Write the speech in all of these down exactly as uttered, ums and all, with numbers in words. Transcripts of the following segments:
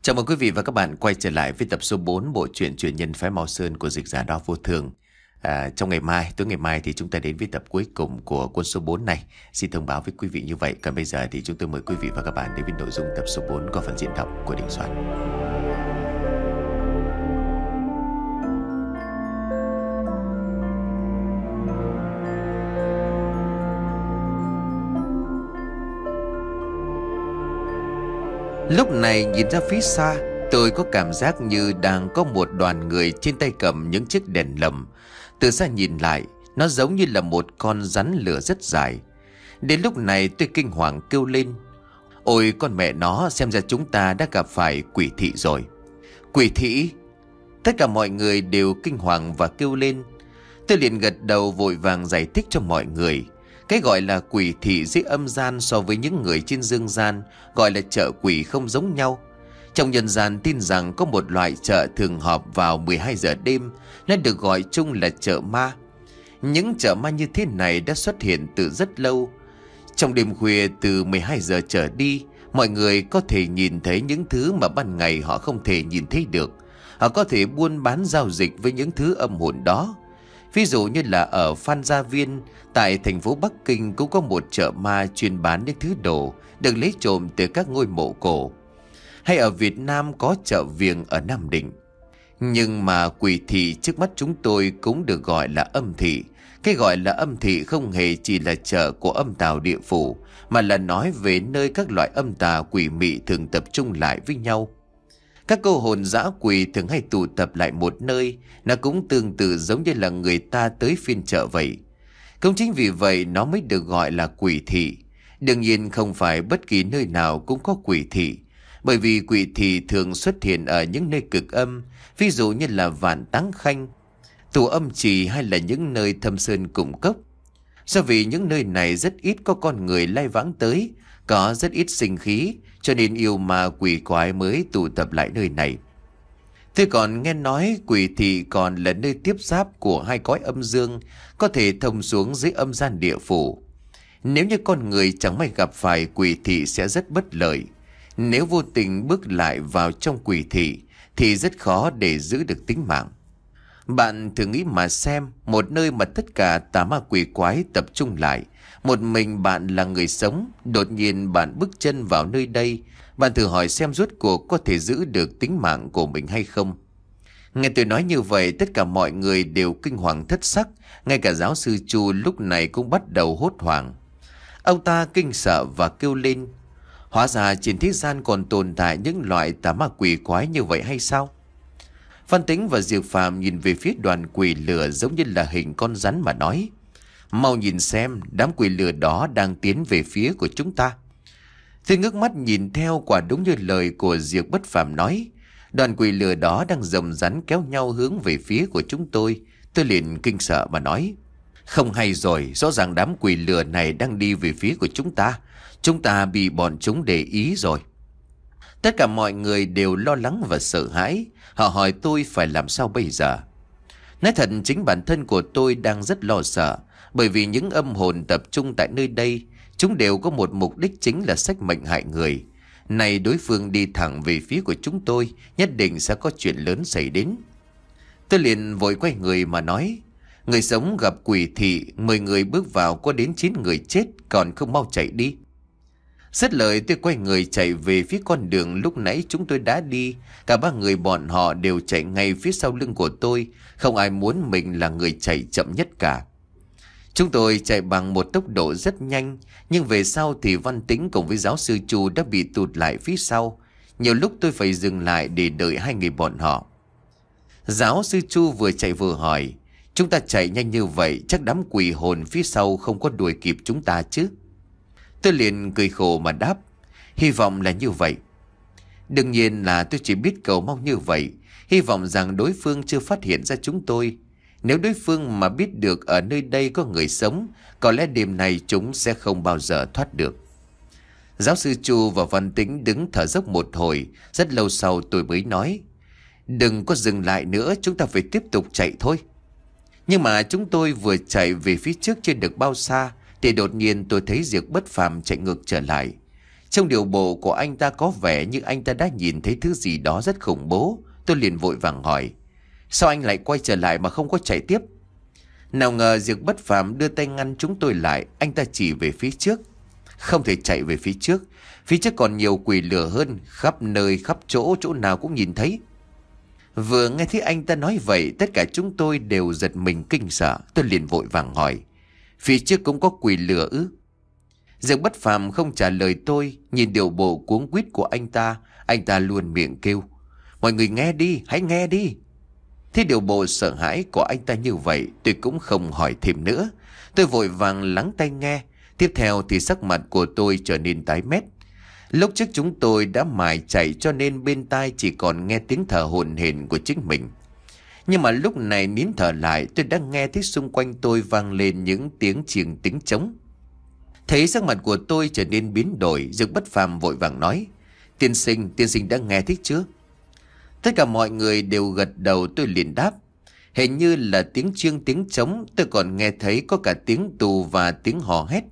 Chào mừng quý vị và các bạn quay trở lại với tập số bốn bộ truyện Truyền nhân phái Mao Sơn của dịch giả Đao Vô Thường. À, trong ngày mai, tối ngày mai thì chúng ta đến với tập cuối cùng của cuốn số bốn này. Xin thông báo với quý vị như vậy. Còn bây giờ thì chúng tôi mời quý vị và các bạn đến với nội dung tập số bốn qua phần diễn đọc của Đình Soạn. Lúc này nhìn ra phía xa, tôi có cảm giác như đang có một đoàn người trên tay cầm những chiếc đèn lồng. Từ xa nhìn lại, nó giống như là một con rắn lửa rất dài. Đến lúc này tôi kinh hoàng kêu lên: ôi con mẹ nó, xem ra chúng ta đã gặp phải quỷ thị rồi. Quỷ thị? Tất cả mọi người đều kinh hoàng và kêu lên. Tôi liền gật đầu vội vàng giải thích cho mọi người. Cái gọi là quỷ thị dưới âm gian so với những người trên dương gian gọi là chợ quỷ không giống nhau. Trong nhân gian tin rằng có một loại chợ thường họp vào mười hai giờ đêm, nó được gọi chung là chợ ma. Những chợ ma như thế này đã xuất hiện từ rất lâu. Trong đêm khuya từ mười hai giờ trở đi, mọi người có thể nhìn thấy những thứ mà ban ngày họ không thể nhìn thấy được. Họ có thể buôn bán giao dịch với những thứ âm hồn đó. Ví dụ như là ở Phan Gia Viên, tại thành phố Bắc Kinh cũng có một chợ ma chuyên bán những thứ đồ được lấy trộm từ các ngôi mộ cổ. Hay ở Việt Nam có chợ Viềng ở Nam Định. Nhưng mà quỷ thị trước mắt chúng tôi cũng được gọi là âm thị. Cái gọi là âm thị không hề chỉ là chợ của âm tào địa phủ, mà là nói về nơi các loại âm tà quỷ mị thường tập trung lại với nhau. Các cô hồn dã quỷ thường hay tụ tập lại một nơi, nó cũng tương tự giống như là người ta tới phiên chợ vậy. Cũng chính vì vậy nó mới được gọi là quỷ thị. Đương nhiên không phải bất kỳ nơi nào cũng có quỷ thị, bởi vì quỷ thị thường xuất hiện ở những nơi cực âm, ví dụ như là Vạn Táng Khanh, Tù Âm Trì hay là những nơi thâm sơn cùng cốc. Do vì những nơi này rất ít có con người lai vãng tới, có rất ít sinh khí, cho nên yêu ma quỷ quái mới tụ tập lại nơi này. Tôi còn nghe nói quỷ thị còn là nơi tiếp giáp của hai cõi âm dương, có thể thông xuống dưới âm gian địa phủ. Nếu như con người chẳng may gặp phải quỷ thị sẽ rất bất lợi. Nếu vô tình bước lại vào trong quỷ thị thì rất khó để giữ được tính mạng. Bạn thử nghĩ mà xem, một nơi mà tất cả tà ma quỷ quái tập trung lại, một mình bạn là người sống, đột nhiên bạn bước chân vào nơi đây, bạn thử hỏi xem rốt cuộc có thể giữ được tính mạng của mình hay không. Nghe tôi nói như vậy, tất cả mọi người đều kinh hoàng thất sắc, ngay cả giáo sư Chu lúc này cũng bắt đầu hốt hoảng. Ông ta kinh sợ và kêu lên: hóa ra trên thế gian còn tồn tại những loại tà ma quỷ quái như vậy hay sao? Phan Tính và Diệp Phàm nhìn về phía đoàn quỷ lửa giống như là hình con rắn mà nói: mau nhìn xem, đám quỷ lửa đó đang tiến về phía của chúng ta. Tôi ngước mắt nhìn theo, quả đúng như lời của Diệp Bất Phàm nói. Đoàn quỷ lửa đó đang rồng rắn kéo nhau hướng về phía của chúng tôi. Tôi liền kinh sợ mà nói: không hay rồi, rõ ràng đám quỷ lửa này đang đi về phía của chúng ta. Chúng ta bị bọn chúng để ý rồi. Tất cả mọi người đều lo lắng và sợ hãi. Họ hỏi tôi phải làm sao bây giờ. Nói thật, chính bản thân của tôi đang rất lo sợ, bởi vì những âm hồn tập trung tại nơi đây, chúng đều có một mục đích chính là xách mệnh hại người. Này đối phương đi thẳng về phía của chúng tôi, nhất định sẽ có chuyện lớn xảy đến. Tôi liền vội quay người mà nói: người sống gặp quỷ thị, mười người bước vào có đến chín người chết, còn không mau chạy đi. Dứt lời tôi quay người chạy về phía con đường lúc nãy chúng tôi đã đi. Cả ba người bọn họ đều chạy ngay phía sau lưng của tôi, không ai muốn mình là người chạy chậm nhất cả. Chúng tôi chạy bằng một tốc độ rất nhanh, nhưng về sau thì Văn Tĩnh cùng với giáo sư Chu đã bị tụt lại phía sau. Nhiều lúc tôi phải dừng lại để đợi hai người bọn họ. Giáo sư Chu vừa chạy vừa hỏi: chúng ta chạy nhanh như vậy, chắc đám quỷ hồn phía sau không có đuổi kịp chúng ta chứ? Tôi liền cười khổ mà đáp: hy vọng là như vậy. Đương nhiên là tôi chỉ biết cầu mong như vậy, hy vọng rằng đối phương chưa phát hiện ra chúng tôi. Nếu đối phương mà biết được ở nơi đây có người sống, có lẽ đêm nay chúng sẽ không bao giờ thoát được. Giáo sư Chu và Văn Tĩnh đứng thở dốc một hồi, rất lâu sau tôi mới nói: đừng có dừng lại nữa, chúng ta phải tiếp tục chạy thôi. Nhưng mà chúng tôi vừa chạy về phía trước chưa được bao xa, thì đột nhiên tôi thấy Diệp Bất Phàm chạy ngược trở lại. Trong điều bộ của anh ta có vẻ như anh ta đã nhìn thấy thứ gì đó rất khủng bố. Tôi liền vội vàng hỏi: sao anh lại quay trở lại mà không có chạy tiếp? Nào ngờ Diệp Bất Phàm đưa tay ngăn chúng tôi lại. Anh ta chỉ về phía trước: không thể chạy về phía trước. Phía trước còn nhiều quỷ lửa hơn, khắp nơi khắp chỗ, chỗ nào cũng nhìn thấy. Vừa nghe thấy anh ta nói vậy, tất cả chúng tôi đều giật mình kinh sợ. Tôi liền vội vàng hỏi: phía trước cũng có quỷ lửa ư? Diệp Bất Phàm không trả lời tôi. Nhìn điệu bộ cuống quýt của anh ta, anh ta luôn miệng kêu: mọi người nghe đi, hãy nghe đi. Thế điều bộ sợ hãi của anh ta như vậy, tôi cũng không hỏi thêm nữa. Tôi vội vàng lắng tai nghe. Tiếp theo thì sắc mặt của tôi trở nên tái mét. Lúc trước chúng tôi đã mải chạy cho nên bên tai chỉ còn nghe tiếng thở hổn hển của chính mình. Nhưng mà lúc này nín thở lại, tôi đã nghe thấy xung quanh tôi vang lên những tiếng chiêng tiếng trống. Thấy sắc mặt của tôi trở nên biến đổi, Diệp Bất Phàm vội vàng nói: tiên sinh, tiên sinh đã nghe thấy chưa? Tất cả mọi người đều gật đầu. Tôi liền đáp: hình như là tiếng chiêng tiếng trống. Tôi còn nghe thấy có cả tiếng tù và tiếng hò hét.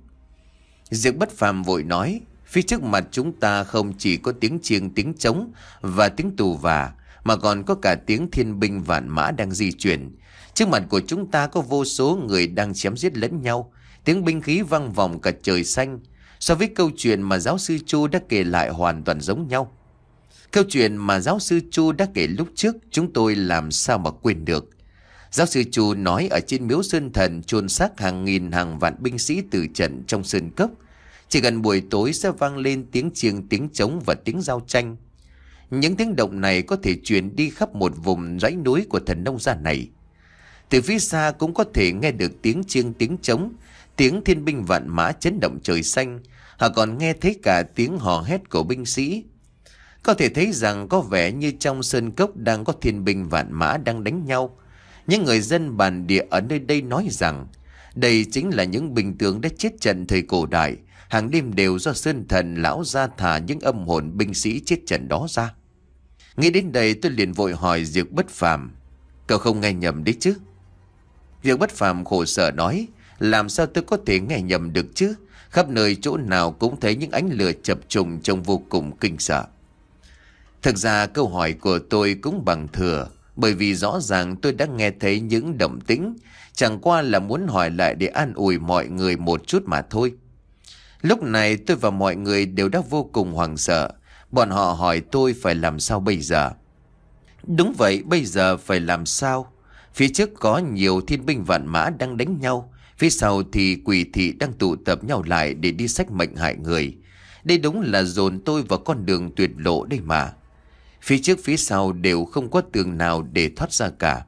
Diệp Bất Phàm vội nói: phía trước mặt chúng ta không chỉ có tiếng chiêng tiếng trống và tiếng tù và, mà còn có cả tiếng thiên binh vạn mã đang di chuyển. Trước mặt của chúng ta có vô số người đang chém giết lẫn nhau. Tiếng binh khí vang vọng cả trời xanh. So với câu chuyện mà giáo sư Chu đã kể lại hoàn toàn giống nhau. Câu chuyện mà giáo sư Chu đã kể lúc trước, chúng tôi làm sao mà quên được. Giáo sư Chu nói ở trên miếu Sơn Thần chôn xác hàng nghìn hàng vạn binh sĩ tử trận trong sơn cốc. Chỉ gần buổi tối sẽ vang lên tiếng chiêng tiếng trống và tiếng giao tranh. Những tiếng động này có thể truyền đi khắp một vùng dãy núi của thần nông gia này. Từ phía xa cũng có thể nghe được tiếng chiêng tiếng trống, tiếng thiên binh vạn mã chấn động trời xanh. Họ còn nghe thấy cả tiếng hò hét của binh sĩ. Có thể thấy rằng có vẻ như trong sơn cốc đang có thiên binh vạn mã đang đánh nhau. Những người dân bản địa ở nơi đây nói rằng đây chính là những binh tướng đã chết trận thời cổ đại. Hàng đêm đều do Sơn Thần lão ra thả những âm hồn binh sĩ chết trận đó ra. Nghĩ đến đây tôi liền vội hỏi Diệp Bất Phàm: cậu không nghe nhầm đấy chứ? Diệp Bất Phàm khổ sở nói: làm sao tôi có thể nghe nhầm được chứ? Khắp nơi chỗ nào cũng thấy những ánh lửa chập trùng trông vô cùng kinh sợ. Thực ra câu hỏi của tôi cũng bằng thừa, bởi vì rõ ràng tôi đã nghe thấy những động tĩnh, chẳng qua là muốn hỏi lại để an ủi mọi người một chút mà thôi. Lúc này tôi và mọi người đều đã vô cùng hoảng sợ. Bọn họ hỏi tôi phải làm sao bây giờ. Đúng vậy, bây giờ phải làm sao? Phía trước có nhiều thiên binh vạn mã đang đánh nhau, phía sau thì quỷ thị đang tụ tập nhau lại để đi xách mệnh hại người. Đây đúng là dồn tôi vào con đường tuyệt lộ đây mà. Phía trước phía sau đều không có tường nào để thoát ra cả.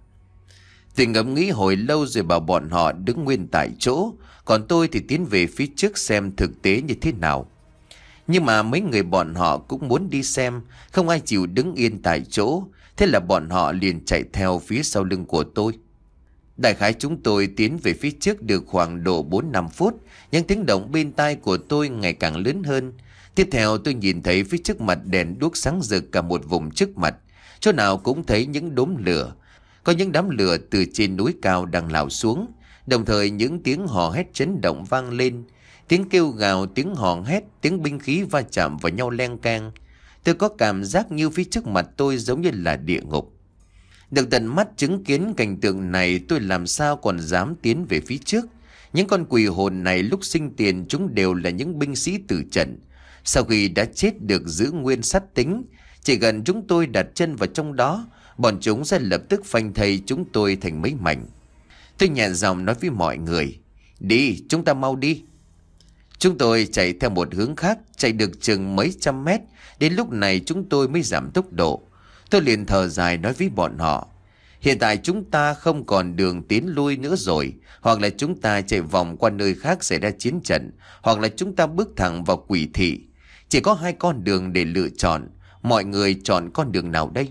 Tôi ngẫm nghĩ hồi lâu rồi bảo bọn họ đứng nguyên tại chỗ, còn tôi thì tiến về phía trước xem thực tế như thế nào. Nhưng mà mấy người bọn họ cũng muốn đi xem, không ai chịu đứng yên tại chỗ. Thế là bọn họ liền chạy theo phía sau lưng của tôi. Đại khái chúng tôi tiến về phía trước được khoảng độ bốn năm phút. Những tiếng động bên tai của tôi ngày càng lớn hơn. Tiếp theo tôi nhìn thấy phía trước mặt đèn đuốc sáng rực cả một vùng trước mặt. Chỗ nào cũng thấy những đốm lửa. Có những đám lửa từ trên núi cao đang lao xuống. Đồng thời những tiếng hò hét chấn động vang lên. Tiếng kêu gào, tiếng hò hét, tiếng binh khí va chạm vào nhau leng keng. Tôi có cảm giác như phía trước mặt tôi giống như là địa ngục. Được tận mắt chứng kiến cảnh tượng này, tôi làm sao còn dám tiến về phía trước. Những con quỷ hồn này lúc sinh tiền chúng đều là những binh sĩ tử trận. Sau khi đã chết được giữ nguyên sát tính, chỉ cần chúng tôi đặt chân vào trong đó, bọn chúng sẽ lập tức phanh thây chúng tôi thành mấy mảnh. Tôi nhẹ giọng nói với mọi người: đi, chúng ta mau đi. Chúng tôi chạy theo một hướng khác, chạy được chừng mấy trăm mét. Đến lúc này chúng tôi mới giảm tốc độ. Tôi liền thở dài nói với bọn họ: hiện tại chúng ta không còn đường tiến lui nữa rồi. Hoặc là chúng ta chạy vòng qua nơi khác xảy ra chiến trận, hoặc là chúng ta bước thẳng vào quỷ thị. Chỉ có hai con đường để lựa chọn. Mọi người chọn con đường nào đây?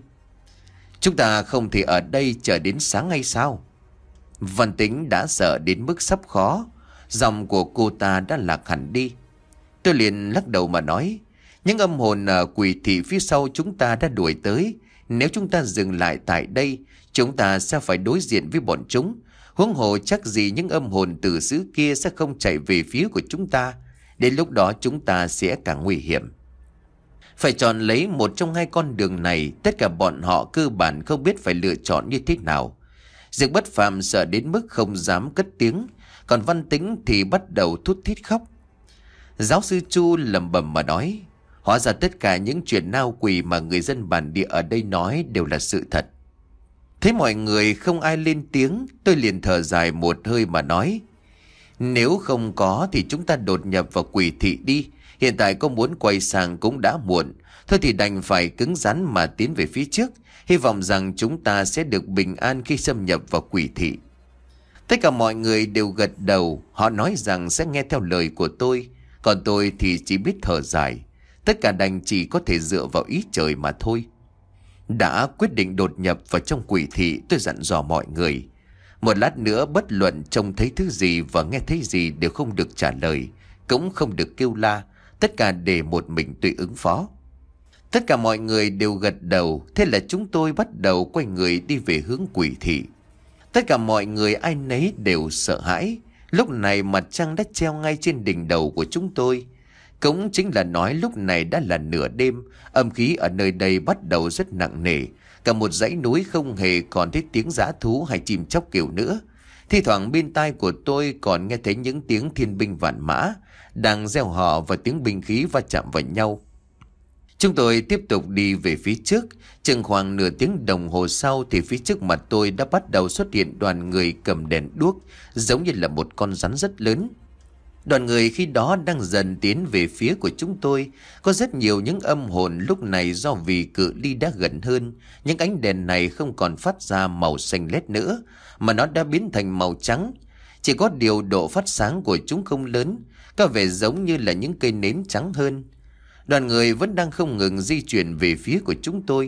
Chúng ta không thể ở đây chờ đến sáng hay sao? Văn Tính đã sợ đến mức sắp khó. Dòng của cô ta đã lạc hẳn đi. Tôi liền lắc đầu mà nói: những âm hồn ở quỷ thị phía sau chúng ta đã đuổi tới. Nếu chúng ta dừng lại tại đây, chúng ta sẽ phải đối diện với bọn chúng. Huống hồ chắc gì những âm hồn từ xứ kia sẽ không chạy về phía của chúng ta. Đến lúc đó chúng ta sẽ càng nguy hiểm. Phải chọn lấy một trong hai con đường này, tất cả bọn họ cơ bản không biết phải lựa chọn như thế nào. Diệp Bất Phàm sợ đến mức không dám cất tiếng, còn Văn Tĩnh thì bắt đầu thút thít khóc. Giáo sư Chu lẩm bẩm mà nói, hóa ra tất cả những chuyện nao quỷ mà người dân bản địa ở đây nói đều là sự thật. Thấy mọi người không ai lên tiếng, tôi liền thở dài một hơi mà nói, nếu không có thì chúng ta đột nhập vào quỷ thị đi. Hiện tại có muốn quay sang cũng đã muộn. Thôi thì đành phải cứng rắn mà tiến về phía trước, hy vọng rằng chúng ta sẽ được bình an khi xâm nhập vào quỷ thị. Tất cả mọi người đều gật đầu. Họ nói rằng sẽ nghe theo lời của tôi, còn tôi thì chỉ biết thở dài. Tất cả đành chỉ có thể dựa vào ý trời mà thôi. Đã quyết định đột nhập vào trong quỷ thị, tôi dặn dò mọi người, một lát nữa bất luận trông thấy thứ gì và nghe thấy gì đều không được trả lời, cũng không được kêu la, tất cả để một mình tự ứng phó. Tất cả mọi người đều gật đầu. Thế là chúng tôi bắt đầu quay người đi về hướng quỷ thị. Tất cả mọi người ai nấy đều sợ hãi. Lúc này mặt trăng đã treo ngay trên đỉnh đầu của chúng tôi. Cũng chính là nói lúc này đã là nửa đêm. Âm khí ở nơi đây bắt đầu rất nặng nề. Cả một dãy núi không hề còn thấy tiếng dã thú hay chim chóc kêu nữa. Thi thoảng bên tai của tôi còn nghe thấy những tiếng thiên binh vạn mã đang reo hò và tiếng binh khí va chạm vào nhau. Chúng tôi tiếp tục đi về phía trước. Chừng khoảng nửa tiếng đồng hồ sau thì phía trước mặt tôi đã bắt đầu xuất hiện đoàn người cầm đèn đuốc, giống như là một con rắn rất lớn. Đoàn người khi đó đang dần tiến về phía của chúng tôi. Có rất nhiều những âm hồn lúc này do vì cự ly đã gần hơn. Những ánh đèn này không còn phát ra màu xanh lét nữa, mà nó đã biến thành màu trắng. Chỉ có điều độ phát sáng của chúng không lớn, có vẻ giống như là những cây nến trắng hơn. Đoàn người vẫn đang không ngừng di chuyển về phía của chúng tôi.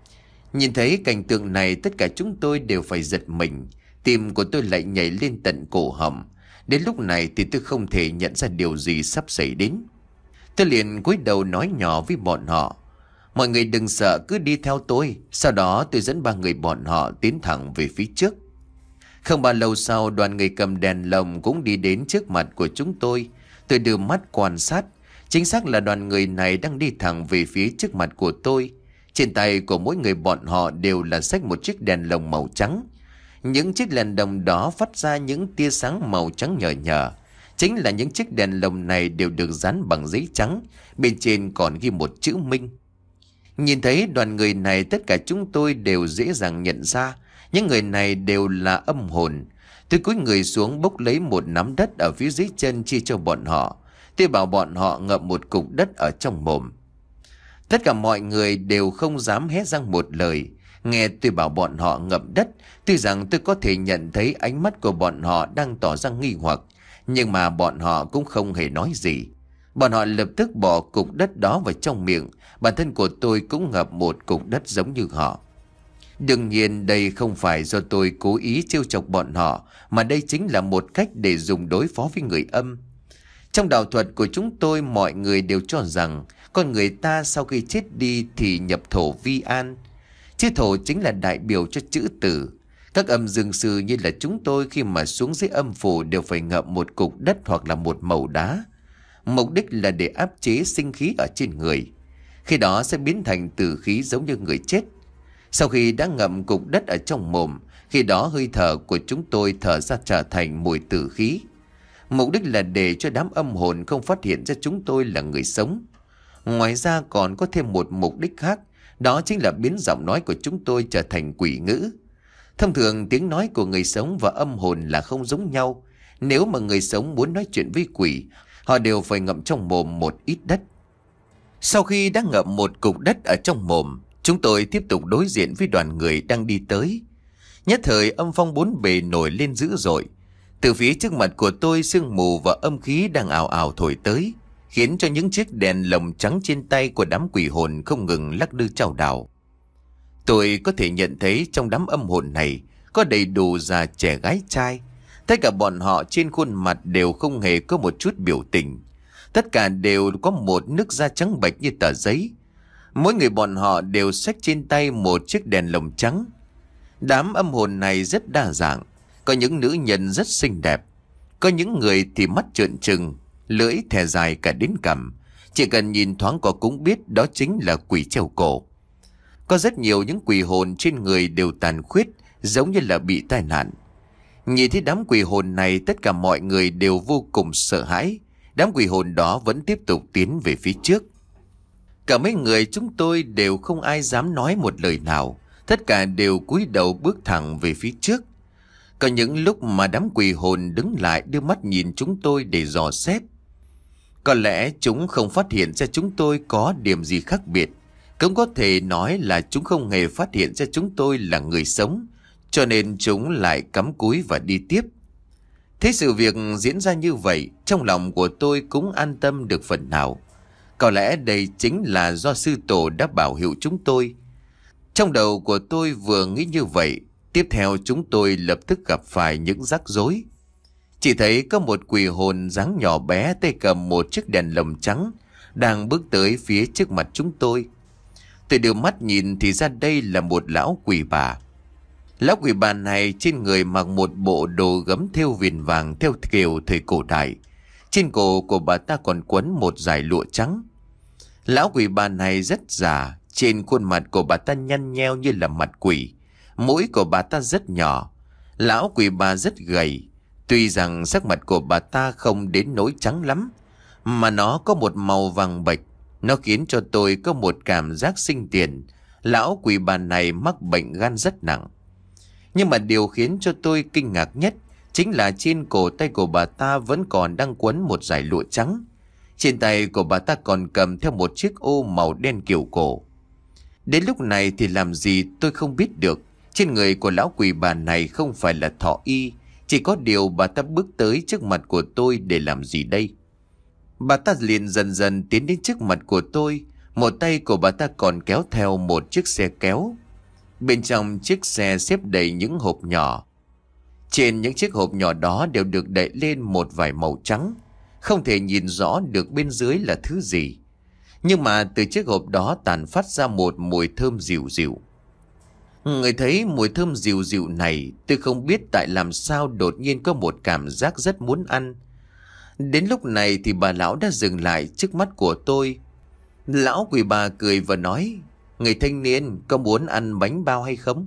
Nhìn thấy cảnh tượng này, tất cả chúng tôi đều phải giật mình. Tim của tôi lại nhảy lên tận cổ họng. Đến lúc này thì tôi không thể nhận ra điều gì sắp xảy đến. Tôi liền cúi đầu nói nhỏ với bọn họ, mọi người đừng sợ, cứ đi theo tôi. Sau đó tôi dẫn ba người bọn họ tiến thẳng về phía trước. Không bao lâu sau, đoàn người cầm đèn lồng cũng đi đến trước mặt của chúng tôi. Tôi đưa mắt quan sát. Chính xác là đoàn người này đang đi thẳng về phía trước mặt của tôi. Trên tay của mỗi người bọn họ đều là xách một chiếc đèn lồng màu trắng. Những chiếc đèn lồng đó phát ra những tia sáng màu trắng nhờ nhờ. Chính là những chiếc đèn lồng này đều được dán bằng giấy trắng, bên trên còn ghi một chữ Minh. Nhìn thấy đoàn người này, tất cả chúng tôi đều dễ dàng nhận ra những người này đều là âm hồn. Tôi cúi người xuống bốc lấy một nắm đất ở phía dưới chân chia cho bọn họ. Tôi bảo bọn họ ngậm một cục đất ở trong mồm. Tất cả mọi người đều không dám hét răng một lời. Nghe tôi bảo bọn họ ngậm đất, tuy rằng tôi có thể nhận thấy ánh mắt của bọn họ đang tỏ ra nghi hoặc, nhưng mà bọn họ cũng không hề nói gì. Bọn họ lập tức bỏ cục đất đó vào trong miệng. Bản thân của tôi cũng ngậm một cục đất giống như họ. Đương nhiên đây không phải do tôi cố ý trêu chọc bọn họ, mà đây chính là một cách để dùng đối phó với người âm. Trong đạo thuật của chúng tôi, mọi người đều cho rằng con người ta sau khi chết đi thì nhập thổ vi an. Chữ thổ chính là đại biểu cho chữ tử. Các âm dương sư như là chúng tôi khi mà xuống dưới âm phủ đều phải ngậm một cục đất hoặc là một mẩu đá. Mục đích là để áp chế sinh khí ở trên người. Khi đó sẽ biến thành tử khí giống như người chết. Sau khi đã ngậm cục đất ở trong mồm, khi đó hơi thở của chúng tôi thở ra trở thành mùi tử khí. Mục đích là để cho đám âm hồn không phát hiện ra chúng tôi là người sống. Ngoài ra còn có thêm một mục đích khác, đó chính là biến giọng nói của chúng tôi trở thành quỷ ngữ. Thông thường tiếng nói của người sống và âm hồn là không giống nhau. Nếu mà người sống muốn nói chuyện với quỷ, họ đều phải ngậm trong mồm một ít đất. Sau khi đã ngậm một cục đất ở trong mồm, chúng tôi tiếp tục đối diện với đoàn người đang đi tới. Nhất thời âm phong bốn bề nổi lên dữ dội. Từ phía trước mặt của tôi, sương mù và âm khí đang ào ào thổi tới, khiến cho những chiếc đèn lồng trắng trên tay của đám quỷ hồn không ngừng lắc lư chao đảo. Tôi có thể nhận thấy trong đám âm hồn này có đầy đủ già trẻ gái trai. Tất cả bọn họ trên khuôn mặt đều không hề có một chút biểu tình. Tất cả đều có một nước da trắng bệch như tờ giấy. Mỗi người bọn họ đều xách trên tay một chiếc đèn lồng trắng. Đám âm hồn này rất đa dạng. Có những nữ nhân rất xinh đẹp, có những người thì mắt trợn trừng, lưỡi thè dài cả đến cằm, Chỉ cần nhìn thoáng qua cũng biết đó chính là quỷ treo cổ. Có rất nhiều những quỷ hồn trên người đều tàn khuyết, giống như là bị tai nạn. Nhìn thấy đám quỷ hồn này, tất cả mọi người đều vô cùng sợ hãi. Đám quỷ hồn đó vẫn tiếp tục tiến về phía trước. Cả mấy người chúng tôi đều không ai dám nói một lời nào. Tất cả đều cúi đầu bước thẳng về phía trước. Có những lúc mà đám quỷ hồn đứng lại đưa mắt nhìn chúng tôi để dò xét. Có lẽ chúng không phát hiện ra chúng tôi có điểm gì khác biệt. Cũng có thể nói là chúng không hề phát hiện ra chúng tôi là người sống, cho nên chúng lại cắm cúi và đi tiếp. Thế sự việc diễn ra như vậy, trong lòng của tôi cũng an tâm được phần nào. Có lẽ đây chính là do sư tổ đã bảo hiệu chúng tôi. Trong đầu của tôi vừa nghĩ như vậy, tiếp theo chúng tôi lập tức gặp phải những rắc rối. Chỉ thấy có một quỷ hồn dáng nhỏ bé tay cầm một chiếc đèn lồng trắng đang bước tới phía trước mặt chúng tôi. Tôi đưa mắt nhìn thì ra đây là một lão quỷ bà. Lão quỷ bà này trên người mặc một bộ đồ gấm thêu viền vàng theo kiểu thời cổ đại. Trên cổ của bà ta còn quấn một dải lụa trắng. Lão quỷ bà này rất già, trên khuôn mặt của bà ta nhăn nheo như là mặt quỷ. Mũi của bà ta rất nhỏ. Lão quỷ bà rất gầy. Tuy rằng sắc mặt của bà ta không đến nỗi trắng lắm, mà nó có một màu vàng bệch. Nó khiến cho tôi có một cảm giác sinh tiền. Lão quỷ bà này mắc bệnh gan rất nặng. Nhưng mà điều khiến cho tôi kinh ngạc nhất chính là trên cổ tay của bà ta vẫn còn đang quấn một dải lụa trắng. Trên tay của bà ta còn cầm theo một chiếc ô màu đen kiểu cổ. Đến lúc này thì làm gì tôi không biết được. Trên người của lão quỷ bà này không phải là thọ y. Chỉ có điều bà ta bước tới trước mặt của tôi để làm gì đây? Bà ta liền dần dần tiến đến trước mặt của tôi. Một tay của bà ta còn kéo theo một chiếc xe kéo. Bên trong chiếc xe xếp đầy những hộp nhỏ. Trên những chiếc hộp nhỏ đó đều được đậy lên một vải màu trắng. Không thể nhìn rõ được bên dưới là thứ gì. Nhưng mà từ chiếc hộp đó tản phát ra một mùi thơm dịu dịu. Người thấy mùi thơm dịu dịu này, tôi không biết tại làm sao đột nhiên có một cảm giác rất muốn ăn. Đến lúc này thì bà lão đã dừng lại trước mắt của tôi. Lão quỷ bà cười và nói: "Người thanh niên, có muốn ăn bánh bao hay không?"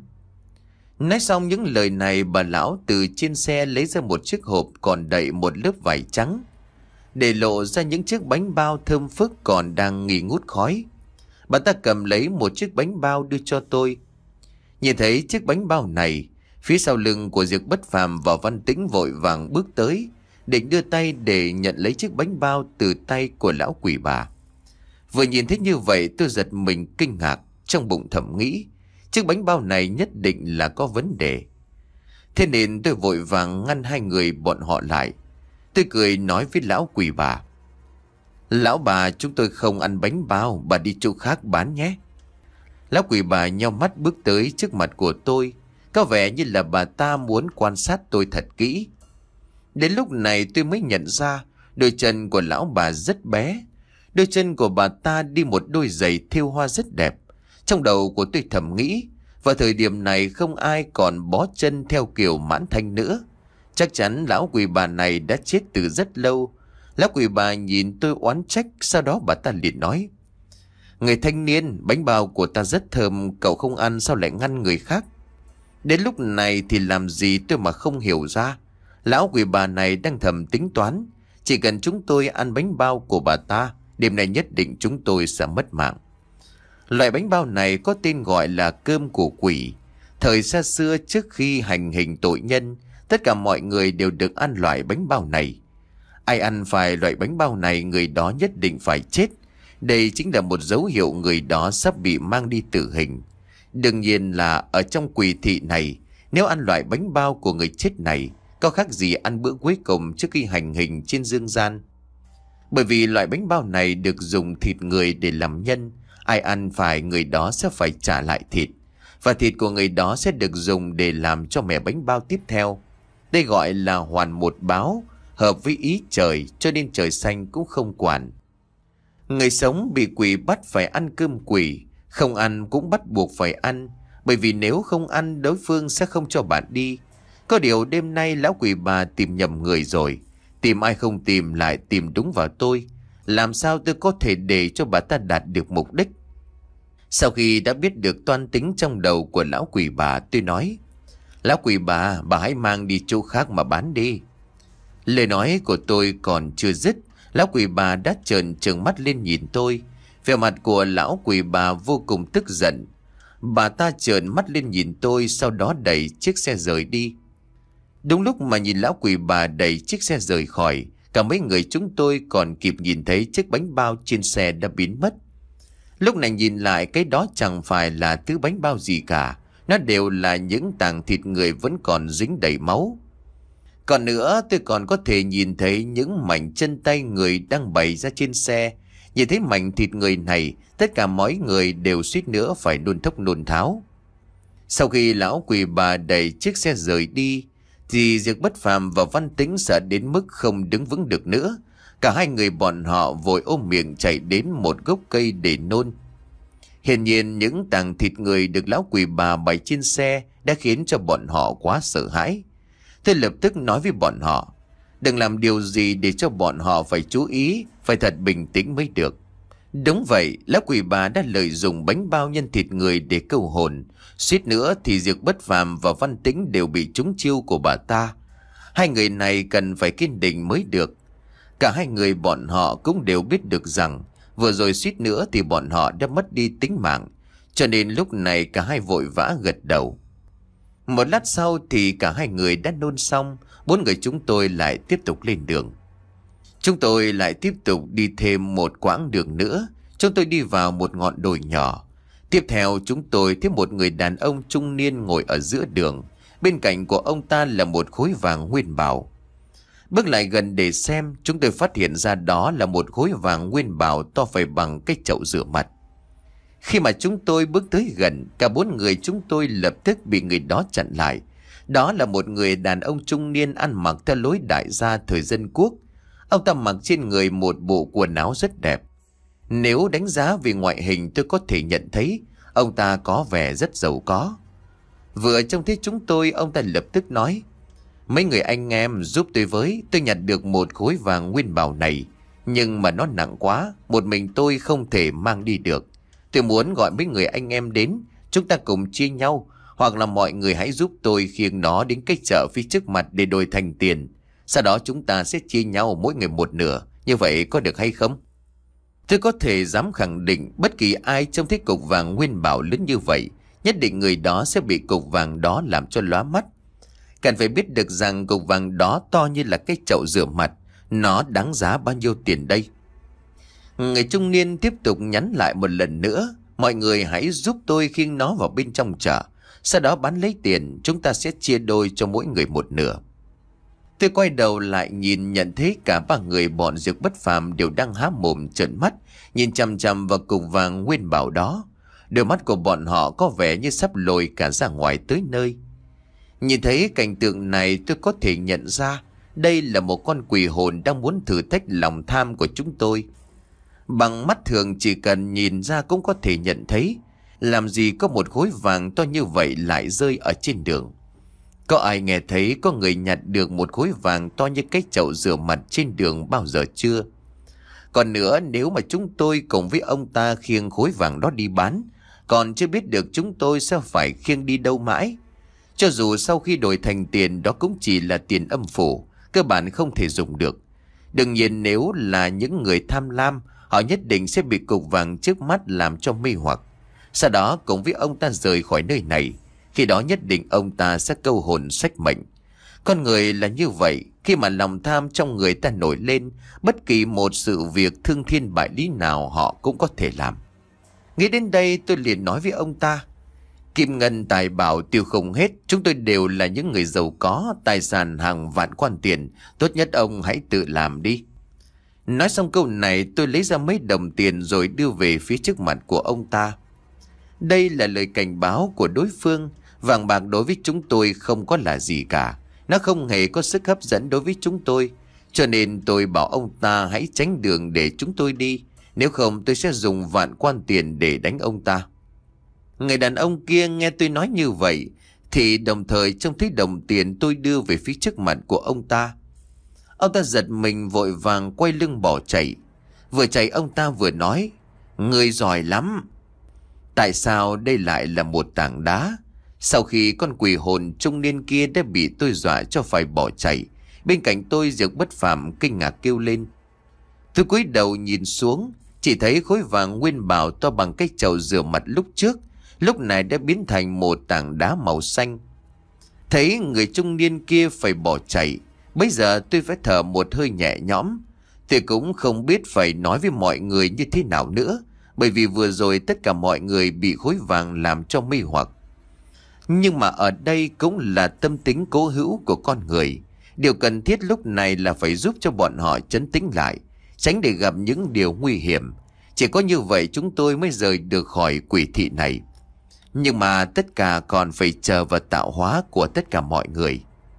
Nói xong những lời này, bà lão từ trên xe lấy ra một chiếc hộp còn đậy một lớp vải trắng, để lộ ra những chiếc bánh bao thơm phức còn đang nghi ngút khói. Bà ta cầm lấy một chiếc bánh bao đưa cho tôi. Nhìn thấy chiếc bánh bao này, phía sau lưng của Diệp Bất Phàm và Văn Tĩnh vội vàng bước tới, định đưa tay để nhận lấy chiếc bánh bao từ tay của lão quỷ bà. Vừa nhìn thấy như vậy, tôi giật mình kinh ngạc, trong bụng thầm nghĩ chiếc bánh bao này nhất định là có vấn đề. Thế nên tôi vội vàng ngăn hai người bọn họ lại. Tôi cười nói với lão quỷ bà: "Lão bà, chúng tôi không ăn bánh bao, bà đi chỗ khác bán nhé." Lão quỷ bà nheo mắt bước tới trước mặt của tôi, có vẻ như là bà ta muốn quan sát tôi thật kỹ. Đến lúc này tôi mới nhận ra đôi chân của lão bà rất bé. Đôi chân của bà ta đi một đôi giày thêu hoa rất đẹp. Trong đầu của tôi thầm nghĩ, vào thời điểm này không ai còn bó chân theo kiểu mãn thanh nữa. Chắc chắn lão quỷ bà này đã chết từ rất lâu. Lão quỷ bà nhìn tôi oán trách, sau đó bà ta liền nói: "Người thanh niên, bánh bao của ta rất thơm, cậu không ăn sao lại ngăn người khác?" Đến lúc này thì làm gì tôi mà không hiểu ra. Lão quỷ bà này đang thầm tính toán, chỉ cần chúng tôi ăn bánh bao của bà ta, đêm nay nhất định chúng tôi sẽ mất mạng. Loại bánh bao này có tên gọi là cơm của quỷ. Thời xa xưa trước khi hành hình tội nhân, tất cả mọi người đều được ăn loại bánh bao này. Ai ăn phải loại bánh bao này, người đó nhất định phải chết. Đây chính là một dấu hiệu người đó sắp bị mang đi tử hình. Đương nhiên là ở trong quỷ thị này, nếu ăn loại bánh bao của người chết này, có khác gì ăn bữa cuối cùng trước khi hành hình trên dương gian. Bởi vì loại bánh bao này được dùng thịt người để làm nhân. Ai ăn phải, người đó sẽ phải trả lại thịt. Và thịt của người đó sẽ được dùng để làm cho mẻ bánh bao tiếp theo. Đây gọi là hoàn một báo, hợp với ý trời, cho nên trời xanh cũng không quản. Người sống bị quỷ bắt phải ăn cơm quỷ, không ăn cũng bắt buộc phải ăn. Bởi vì nếu không ăn, đối phương sẽ không cho bạn đi. Có điều đêm nay lão quỷ bà tìm nhầm người rồi. Tìm ai không tìm lại tìm đúng vào tôi. Làm sao tôi có thể để cho bà ta đạt được mục đích? Sau khi đã biết được toan tính trong đầu của lão quỷ bà, tôi nói: Lão quỷ bà, bà hãy mang đi chỗ khác mà bán đi. Lời nói của tôi còn chưa dứt, lão quỷ bà đã trợn trừng mắt lên nhìn tôi. Vẻ mặt của lão quỷ bà vô cùng tức giận. Bà ta trợn mắt lên nhìn tôi, sau đó đẩy chiếc xe rời đi. Đúng lúc mà nhìn lão quỷ bà đẩy chiếc xe rời khỏi, cả mấy người chúng tôi còn kịp nhìn thấy chiếc bánh bao trên xe đã biến mất. Lúc này nhìn lại, cái đó chẳng phải là thứ bánh bao gì cả. Nó đều là những tảng thịt người vẫn còn dính đầy máu. Còn nữa, tôi còn có thể nhìn thấy những mảnh chân tay người đang bày ra trên xe. Nhìn thấy mảnh thịt người này, tất cả mọi người đều suýt nữa phải nôn thốc nôn tháo. Sau khi lão quỷ bà đẩy chiếc xe rời đi, thì Diệp Bất Phàm và Văn Tĩnh sợ đến mức không đứng vững được nữa. Cả hai người bọn họ vội ôm miệng chạy đến một gốc cây để nôn. Hiển nhiên những tảng thịt người được lão quỷ bà bày trên xe đã khiến cho bọn họ quá sợ hãi. Tôi lập tức nói với bọn họ: đừng làm điều gì để cho bọn họ phải chú ý, phải thật bình tĩnh mới được. Đúng vậy, lão quỷ bà đã lợi dụng bánh bao nhân thịt người để câu hồn. Suýt nữa thì Diệp Bất Phàm và Văn Tĩnh đều bị trúng chiêu của bà ta. Hai người này cần phải kiên định mới được. Cả hai người bọn họ cũng đều biết được rằng vừa rồi suýt nữa thì bọn họ đã mất đi tính mạng, cho nên lúc này cả hai vội vã gật đầu. Một lát sau thì cả hai người đã nôn xong, bốn người chúng tôi lại tiếp tục lên đường. Chúng tôi lại tiếp tục đi thêm một quãng đường nữa. Chúng tôi đi vào một ngọn đồi nhỏ. Tiếp theo chúng tôi thấy một người đàn ông trung niên ngồi ở giữa đường. Bên cạnh của ông ta là một khối vàng nguyên bảo. Bước lại gần để xem, chúng tôi phát hiện ra đó là một khối vàng nguyên bảo to phải bằng cái chậu rửa mặt. Khi mà chúng tôi bước tới gần, cả bốn người chúng tôi lập tức bị người đó chặn lại. Đó là một người đàn ông trung niên ăn mặc theo lối đại gia thời dân quốc. Ông ta mặc trên người một bộ quần áo rất đẹp. Nếu đánh giá về ngoại hình, tôi có thể nhận thấy ông ta có vẻ rất giàu có. Vừa trông thấy chúng tôi, ông ta lập tức nói: mấy người anh em giúp tôi với, tôi nhặt được một khối vàng nguyên bảo này, nhưng mà nó nặng quá, một mình tôi không thể mang đi được. Tôi muốn gọi mấy người anh em đến, chúng ta cùng chia nhau, hoặc là mọi người hãy giúp tôi khiêng nó đến cái chợ phía trước mặt để đổi thành tiền. Sau đó chúng ta sẽ chia nhau mỗi người một nửa, như vậy có được hay không? Tôi có thể dám khẳng định bất kỳ ai trông thấy cục vàng nguyên bảo lớn như vậy, nhất định người đó sẽ bị cục vàng đó làm cho lóa mắt. Cần phải biết được rằng cục vàng đó to như là cái chậu rửa mặt, nó đáng giá bao nhiêu tiền đây? Người trung niên tiếp tục nhắn lại một lần nữa: mọi người hãy giúp tôi khiêng nó vào bên trong chợ, sau đó bán lấy tiền, chúng ta sẽ chia đôi cho mỗi người một nửa. Tôi quay đầu lại nhìn, nhận thấy cả ba người bọn Diệp Bất Phàm đều đang há mồm trợn mắt nhìn chằm chằm vào cục vàng nguyên bảo đó. Đôi mắt của bọn họ có vẻ như sắp lồi cả ra ngoài tới nơi. Nhìn thấy cảnh tượng này, tôi có thể nhận ra đây là một con quỷ hồn đang muốn thử thách lòng tham của chúng tôi. Bằng mắt thường chỉ cần nhìn ra cũng có thể nhận thấy, làm gì có một khối vàng to như vậy lại rơi ở trên đường. Có ai nghe thấy có người nhặt được một khối vàng to như cái chậu rửa mặt trên đường bao giờ chưa? Còn nữa, nếu mà chúng tôi cùng với ông ta khiêng khối vàng đó đi bán, còn chưa biết được chúng tôi sẽ phải khiêng đi đâu mãi. Cho dù sau khi đổi thành tiền, đó cũng chỉ là tiền âm phủ, cơ bản không thể dùng được. Đương nhiên nếu là những người tham lam, họ nhất định sẽ bị cục vàng trước mắt làm cho mê hoặc. Sau đó cùng với ông ta rời khỏi nơi này. Khi đó nhất định ông ta sẽ câu hồn sách mệnh. Con người là như vậy, khi mà lòng tham trong người ta nổi lên, bất kỳ một sự việc thương thiên bại lý nào họ cũng có thể làm. Nghĩ đến đây tôi liền nói với ông ta: kim ngân tài bảo tiêu không hết, chúng tôi đều là những người giàu có, tài sản hàng vạn quan tiền, tốt nhất ông hãy tự làm đi. Nói xong câu này, tôi lấy ra mấy đồng tiền rồi đưa về phía trước mặt của ông ta. Đây là lời cảnh báo của đối phương. Vàng bạc đối với chúng tôi không có là gì cả, nó không hề có sức hấp dẫn đối với chúng tôi. Cho nên tôi bảo ông ta hãy tránh đường để chúng tôi đi, nếu không tôi sẽ dùng vạn quan tiền để đánh ông ta. Người đàn ông kia nghe tôi nói như vậy thì đồng thời trông thấy đồng tiền tôi đưa về phía trước mặt của ông ta. Ông ta giật mình vội vàng quay lưng bỏ chạy. Vừa chạy ông ta vừa nói: "Người giỏi lắm." Tại sao đây lại là một tảng đá? Sau khi con quỷ hồn trung niên kia đã bị tôi dọa cho phải bỏ chạy, bên cạnh tôi Dược Bất Phàm kinh ngạc kêu lên. Tôi cúi đầu nhìn xuống, chỉ thấy khối vàng nguyên bảo to bằng cái chậu rửa mặt lúc trước, lúc này đã biến thành một tảng đá màu xanh. Thấy người trung niên kia phải bỏ chạy, bây giờ tôi phải thở một hơi nhẹ nhõm. Tôi cũng không biết phải nói với mọi người như thế nào nữa, bởi vì vừa rồi tất cả mọi người bị khối vàng làm cho mê hoặc. Nhưng mà ở đây cũng là tâm tính cố hữu của con người. Điều cần thiết lúc này là phải giúp cho bọn họ trấn tĩnh lại, tránh để gặp những điều nguy hiểm. Chỉ có như vậy chúng tôi mới rời được khỏi quỷ thị này. Nhưng mà tất cả còn phải chờ vào tạo hóa của tất cả mọi người.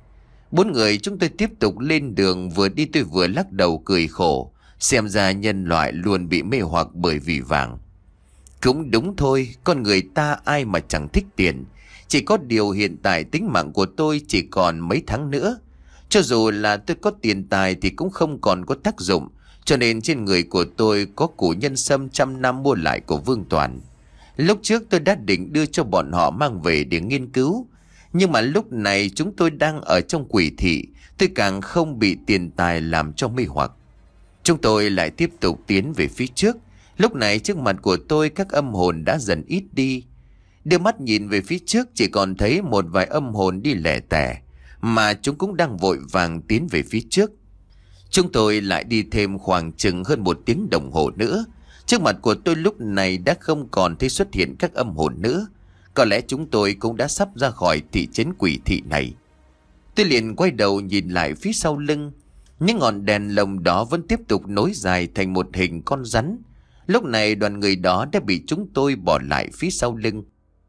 Bốn người chúng tôi tiếp tục lên đường, vừa đi tôi vừa lắc đầu cười khổ. Xem ra nhân loại luôn bị mê hoặc bởi vì vàng. Cũng đúng thôi, con người ta ai mà chẳng thích tiền. Chỉ có điều hiện tại tính mạng của tôi chỉ còn mấy tháng nữa. Cho dù là tôi có tiền tài thì cũng không còn có tác dụng. Cho nên trên người của tôi có củ nhân sâm trăm năm mua lại của Vương Toàn. Lúc trước tôi đã định đưa cho bọn họ mang về để nghiên cứu. Nhưng mà lúc này chúng tôi đang ở trong quỷ thị, tôi càng không bị tiền tài làm cho mê hoặc. Chúng tôi lại tiếp tục tiến về phía trước. Lúc này trước mặt của tôi các âm hồn đã dần ít đi. Đưa mắt nhìn về phía trước chỉ còn thấy một vài âm hồn đi lẻ tẻ, mà chúng cũng đang vội vàng tiến về phía trước. Chúng tôi lại đi thêm khoảng chừng hơn một tiếng đồng hồ nữa. Trước mặt của tôi lúc này đã không còn thấy xuất hiện các âm hồn nữa. Có lẽ chúng tôi cũng đã sắp ra khỏi thị trấn quỷ thị này. Tôi liền quay đầu nhìn lại phía sau lưng. Những ngọn đèn lồng đó vẫn tiếp tục nối dài thành một hình con rắn. Lúc này đoàn người đó đã bị chúng tôi bỏ lại phía sau lưng.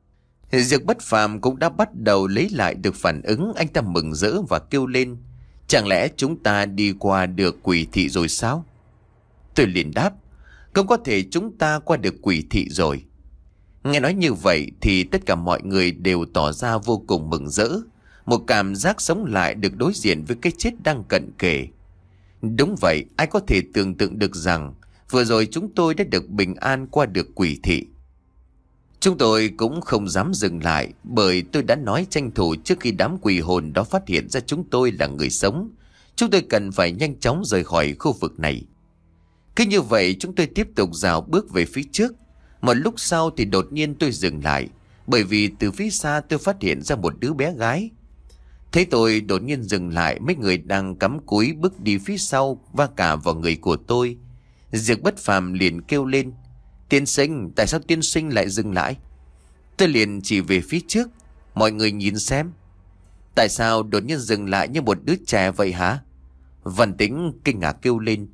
Dược Bất Phàm cũng đã bắt đầu lấy lại được phản ứng. Anh ta mừng rỡ và kêu lên: "Chẳng lẽ chúng ta đi qua được quỷ thị rồi sao?" Tôi liền đáp: "Cũng có thể chúng ta qua được quỷ thị rồi." Nghe nói như vậy thì tất cả mọi người đều tỏ ra vô cùng mừng rỡ. Một cảm giác sống lại được đối diện với cái chết đang cận kề. Đúng vậy, ai có thể tưởng tượng được rằng vừa rồi chúng tôi đã được bình an qua được quỷ thị. Chúng tôi cũng không dám dừng lại, bởi tôi đã nói tranh thủ trước khi đám quỷ hồn đó phát hiện ra chúng tôi là người sống. Chúng tôi cần phải nhanh chóng rời khỏi khu vực này. Cứ như vậy chúng tôi tiếp tục dạo bước về phía trước. Một lúc sau thì đột nhiên tôi dừng lại, bởi vì từ phía xa tôi phát hiện ra một đứa bé gái. Thấy tôi đột nhiên dừng lại, mấy người đang cắm cúi bước đi phía sau va cả vào người của tôi. Dược Bất Phàm liền kêu lên: "Tiên sinh, tại sao tiên sinh lại dừng lại?" Tôi liền chỉ về phía trước: "Mọi người nhìn xem." "Tại sao đột nhiên dừng lại như một đứa trẻ vậy hả?" Văn Tĩnh kinh ngạc kêu lên.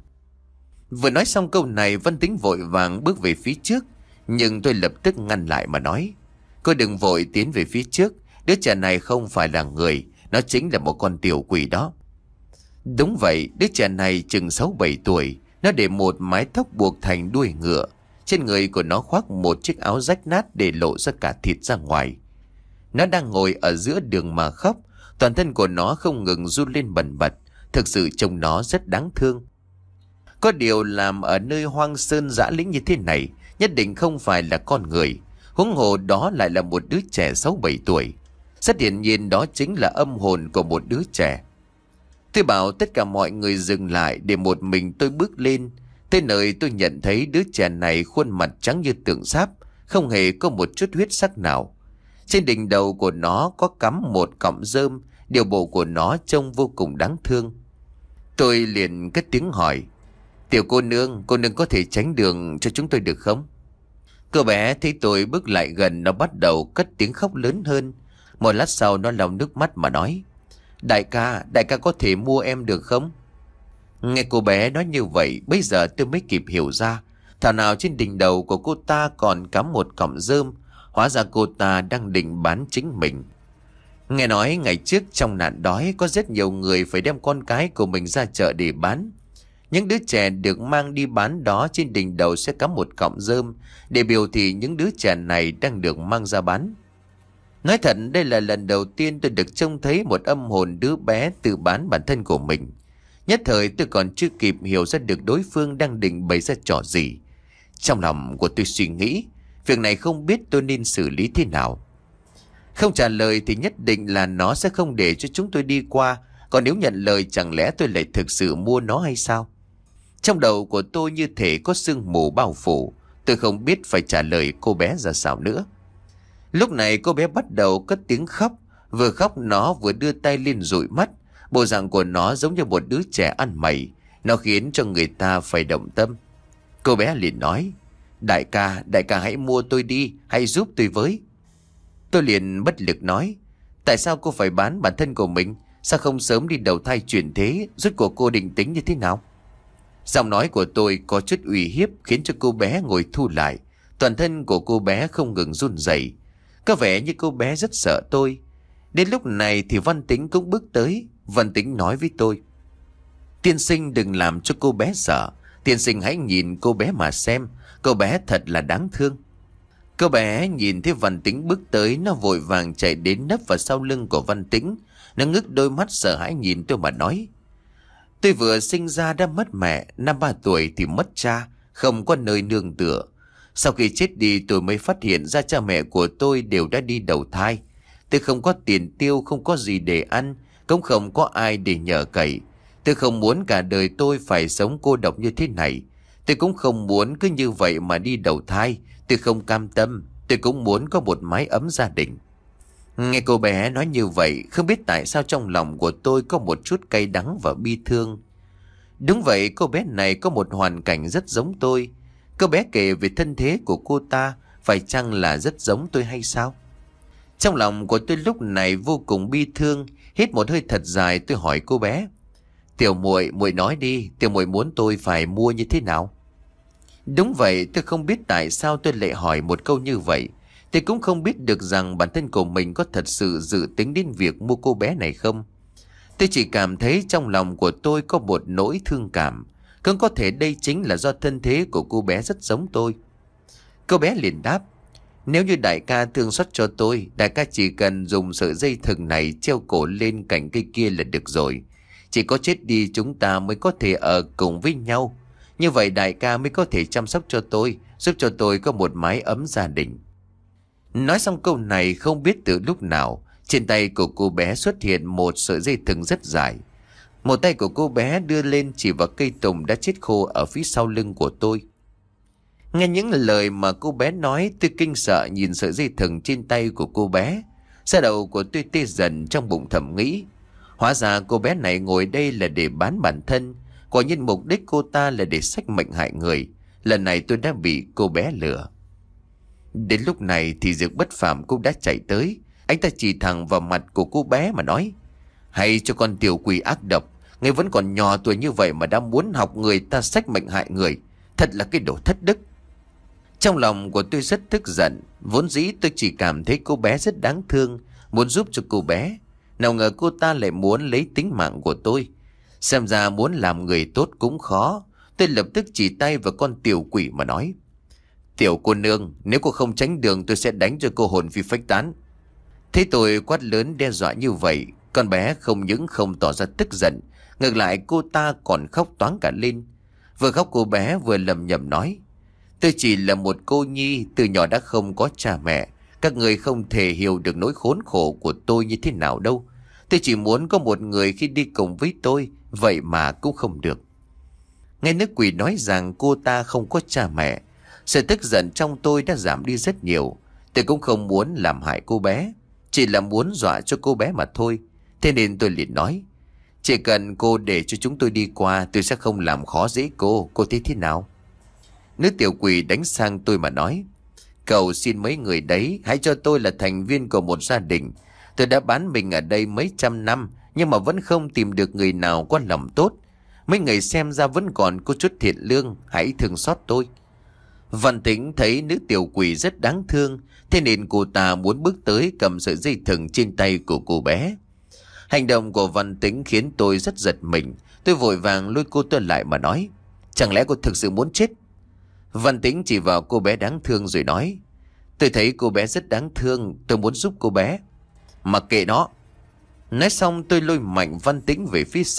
Vừa nói xong câu này, Văn Tĩnh vội vàng bước về phía trước, nhưng tôi lập tức ngăn lại mà nói: "Cô đừng vội tiến về phía trước. Đứa trẻ này không phải là người, nó chính là một con tiểu quỷ đó." Đúng vậy, đứa trẻ này chừng sáu bảy tuổi. Nó để một mái tóc buộc thành đuôi ngựa. Trên người của nó khoác một chiếc áo rách nát để lộ ra cả thịt ra ngoài. Nó đang ngồi ở giữa đường mà khóc. Toàn thân của nó không ngừng run lên bần bật. Thực sự trông nó rất đáng thương. Có điều làm ở nơi hoang sơn dã lĩnh như thế này, nhất định không phải là con người. Huống hồ đó lại là một đứa trẻ sáu bảy tuổi. Rất hiển nhiên đó chính là âm hồn của một đứa trẻ. Tôi bảo tất cả mọi người dừng lại để một mình tôi bước lên. Tới nơi tôi nhận thấy đứa trẻ này khuôn mặt trắng như tượng sáp, không hề có một chút huyết sắc nào. Trên đỉnh đầu của nó có cắm một cọng rơm, điều bộ của nó trông vô cùng đáng thương. Tôi liền cất tiếng hỏi: "Tiểu cô nương, cô nương có thể tránh đường cho chúng tôi được không?" Cô bé thấy tôi bước lại gần, nó bắt đầu cất tiếng khóc lớn hơn. Một lát sau nó lau nước mắt mà nói: Đại ca, đại ca có thể mua em được không?" Nghe cô bé nói như vậy, bây giờ tôi mới kịp hiểu ra. Thảo nào trên đỉnh đầu của cô ta còn cắm một cọng rơm. Hóa ra cô ta đang định bán chính mình. Nghe nói ngày trước trong nạn đói có rất nhiều người phải đem con cái của mình ra chợ để bán. Những đứa trẻ được mang đi bán đó trên đỉnh đầu sẽ cắm một cọng rơm để biểu thị những đứa trẻ này đang được mang ra bán. Nói thật, đây là lần đầu tiên tôi được trông thấy một âm hồn đứa bé tự bán bản thân của mình. Nhất thời tôi còn chưa kịp hiểu ra được đối phương đang định bày ra trò gì. Trong lòng của tôi suy nghĩ, việc này không biết tôi nên xử lý thế nào. Không trả lời thì nhất định là nó sẽ không để cho chúng tôi đi qua. Còn nếu nhận lời chẳng lẽ tôi lại thực sự mua nó hay sao? Trong đầu của tôi như thể có sương mù bao phủ. Tôi không biết phải trả lời cô bé ra sao nữa. Lúc này cô bé bắt đầu cất tiếng khóc. Vừa khóc nó vừa đưa tay lên dụi mắt. Bộ dạng của nó giống như một đứa trẻ ăn mày. Nó khiến cho người ta phải động tâm. Cô bé liền nói: Đại ca, đại ca hãy mua tôi đi, hãy giúp tôi với. Tôi liền bất lực nói: Tại sao cô phải bán bản thân của mình? Sao không sớm đi đầu thai chuyển thế? Rốt cuộc cô định tính như thế nào? Giọng nói của tôi có chút uy hiếp khiến cho cô bé ngồi thu lại. Toàn thân của cô bé không ngừng run rẩy. Có vẻ như cô bé rất sợ tôi. Đến lúc này thì Văn Tính cũng bước tới. Văn Tính nói với tôi: Tiên sinh đừng làm cho cô bé sợ. Tiên sinh hãy nhìn cô bé mà xem. Cô bé thật là đáng thương. Cô bé nhìn thấy Văn Tính bước tới, nó vội vàng chạy đến nấp vào sau lưng của Văn Tính. Nó ngước đôi mắt sợ hãi nhìn tôi mà nói: Tôi vừa sinh ra đã mất mẹ, năm ba tuổi thì mất cha, không có nơi nương tựa. Sau khi chết đi tôi mới phát hiện ra cha mẹ của tôi đều đã đi đầu thai. Tôi không có tiền tiêu, không có gì để ăn, cũng không có ai để nhờ cậy. Tôi không muốn cả đời tôi phải sống cô độc như thế này. Tôi cũng không muốn cứ như vậy mà đi đầu thai. Tôi không cam tâm. Tôi cũng muốn có một mái ấm gia đình. Nghe cô bé nói như vậy, không biết tại sao trong lòng của tôi có một chút cay đắng và bi thương. Đúng vậy, cô bé này có một hoàn cảnh rất giống tôi. Cô bé kể về thân thế của cô ta, phải chăng là rất giống tôi hay sao? Trong lòng của tôi lúc này vô cùng bi thương. Hít một hơi thật dài, tôi hỏi cô bé: Tiểu muội, muội nói đi, tiểu muội muốn tôi phải mua như thế nào? Đúng vậy, tôi không biết tại sao tôi lại hỏi một câu như vậy. Tôi cũng không biết được rằng bản thân của mình có thật sự dự tính đến việc mua cô bé này không. Tôi chỉ cảm thấy trong lòng của tôi có một nỗi thương cảm. Cũng có thể đây chính là do thân thế của cô bé rất giống tôi. Cô bé liền đáp: Nếu như đại ca thương xót cho tôi, đại ca chỉ cần dùng sợi dây thừng này treo cổ lên cành cây kia là được rồi. Chỉ có chết đi chúng ta mới có thể ở cùng với nhau. Như vậy đại ca mới có thể chăm sóc cho tôi, giúp cho tôi có một mái ấm gia đình. Nói xong câu này, không biết từ lúc nào trên tay của cô bé xuất hiện một sợi dây thừng rất dài. Một tay của cô bé đưa lên chỉ vào cây tùng đã chết khô ở phía sau lưng của tôi. Nghe những lời mà cô bé nói, tôi kinh sợ nhìn sợi dây thừng trên tay của cô bé. Da đầu của tôi tê dần, trong bụng thầm nghĩ: Hóa ra cô bé này ngồi đây là để bán bản thân. Quả nhiên mục đích cô ta là để xách mệnh hại người. Lần này tôi đã bị cô bé lừa. Đến lúc này thì Dược Bất Phàm cũng đã chạy tới. Anh ta chỉ thẳng vào mặt của cô bé mà nói: Hay cho con tiểu quỷ ác độc, ngươi vẫn còn nhỏ tuổi như vậy mà đã muốn học người ta xách mệnh hại người. Thật là cái đồ thất đức. Trong lòng của tôi rất tức giận. Vốn dĩ tôi chỉ cảm thấy cô bé rất đáng thương, muốn giúp cho cô bé. Nào ngờ cô ta lại muốn lấy tính mạng của tôi. Xem ra muốn làm người tốt cũng khó. Tôi lập tức chỉ tay vào con tiểu quỷ mà nói: Tiểu cô nương, nếu cô không tránh đường tôi sẽ đánh cho cô hồn phi phách tán. Thấy tôi quát lớn đe dọa như vậy, con bé không những không tỏ ra tức giận, ngược lại cô ta còn khóc toáng cả lên. Vừa khóc cô bé vừa lầm nhầm nói: Tôi chỉ là một cô nhi, từ nhỏ đã không có cha mẹ. Các người không thể hiểu được nỗi khốn khổ của tôi như thế nào đâu. Tôi chỉ muốn có một người khi đi cùng với tôi, vậy mà cũng không được. Nghe nữ quỷ nói rằng cô ta không có cha mẹ, sự tức giận trong tôi đã giảm đi rất nhiều. Tôi cũng không muốn làm hại cô bé, chỉ là muốn dọa cho cô bé mà thôi. Thế nên tôi liền nói: Chỉ cần cô để cho chúng tôi đi qua, tôi sẽ không làm khó dễ cô. Cô thấy thế nào? Nữ tiểu quỷ đánh sang tôi mà nói: Cầu xin mấy người đấy, hãy cho tôi là thành viên của một gia đình. Tôi đã bán mình ở đây mấy trăm năm, nhưng mà vẫn không tìm được người nào có lòng tốt. Mấy người xem ra vẫn còn có chút thiện lương, hãy thương xót tôi. Văn Tính thấy nữ tiểu quỷ rất đáng thương, thế nên cô ta muốn bước tới cầm sợi dây thừng trên tay của cô bé. Hành động của Văn Tính khiến tôi rất giật mình. Tôi vội vàng lôi cô ta lại mà nói: Chẳng lẽ cô thực sự muốn chết? Văn Tính chỉ vào cô bé đáng thương rồi nói: Tôi thấy cô bé rất đáng thương, tôi muốn giúp cô bé. Mặc kệ nó. Nói xong tôi lôi mạnh Văn Tính về phía sau,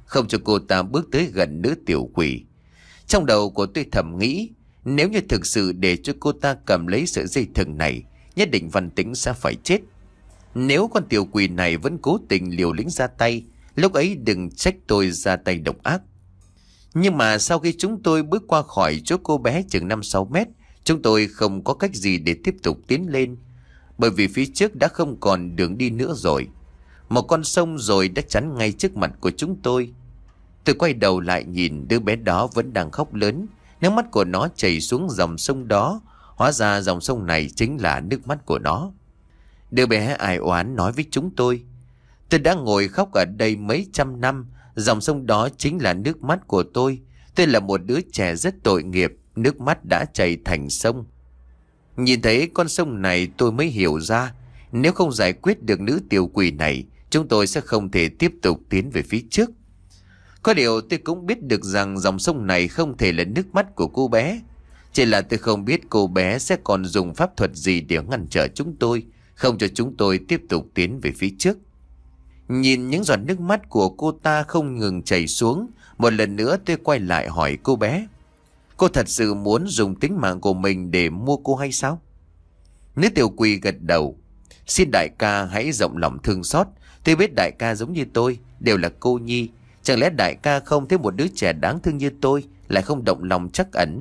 không cho cô ta bước tới gần nữ tiểu quỷ. Trong đầu của tôi thầm nghĩ, nếu như thực sự để cho cô ta cầm lấy sợi dây thừng này, nhất định Văn Tĩnh sẽ phải chết. Nếu con tiểu quỷ này vẫn cố tình liều lĩnh ra tay, lúc ấy đừng trách tôi ra tay độc ác. Nhưng mà sau khi chúng tôi bước qua khỏi chỗ cô bé chừng năm sáu mét, chúng tôi không có cách gì để tiếp tục tiến lên, bởi vì phía trước đã không còn đường đi nữa rồi. Một con sông rồi đã chắn ngay trước mặt của chúng tôi. Tôi quay đầu lại nhìn đứa bé đó vẫn đang khóc lớn, nước mắt của nó chảy xuống dòng sông đó. Hóa ra dòng sông này chính là nước mắt của nó. Đứa bé ai oán nói với chúng tôi, tôi đã ngồi khóc ở đây mấy trăm năm, dòng sông đó chính là nước mắt của tôi. Tôi là một đứa trẻ rất tội nghiệp, nước mắt đã chảy thành sông. Nhìn thấy con sông này tôi mới hiểu ra, nếu không giải quyết được nữ tiểu quỷ này, chúng tôi sẽ không thể tiếp tục tiến về phía trước. Có điều tôi cũng biết được rằng dòng sông này không thể là nước mắt của cô bé. Chỉ là tôi không biết cô bé sẽ còn dùng pháp thuật gì để ngăn trở chúng tôi, không cho chúng tôi tiếp tục tiến về phía trước. Nhìn những giọt nước mắt của cô ta không ngừng chảy xuống, một lần nữa tôi quay lại hỏi cô bé, cô thật sự muốn dùng tính mạng của mình để mua cô hay sao? Nữ tiểu quỷ gật đầu. Xin đại ca hãy rộng lòng thương xót. Tôi biết đại ca giống như tôi, đều là cô nhi. Chẳng lẽ đại ca không thấy một đứa trẻ đáng thương như tôi lại không động lòng trắc ẩn?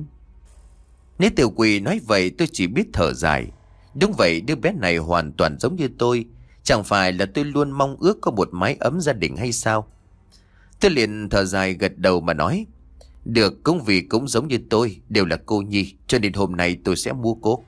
Nữ tiểu quỷ nói vậy tôi chỉ biết thở dài. Đúng vậy, đứa bé này hoàn toàn giống như tôi. Chẳng phải là tôi luôn mong ước có một mái ấm gia đình hay sao? Tôi liền thở dài gật đầu mà nói, được, cũng vì cũng giống như tôi, đều là cô nhi, cho nên hôm nay tôi sẽ mua cô.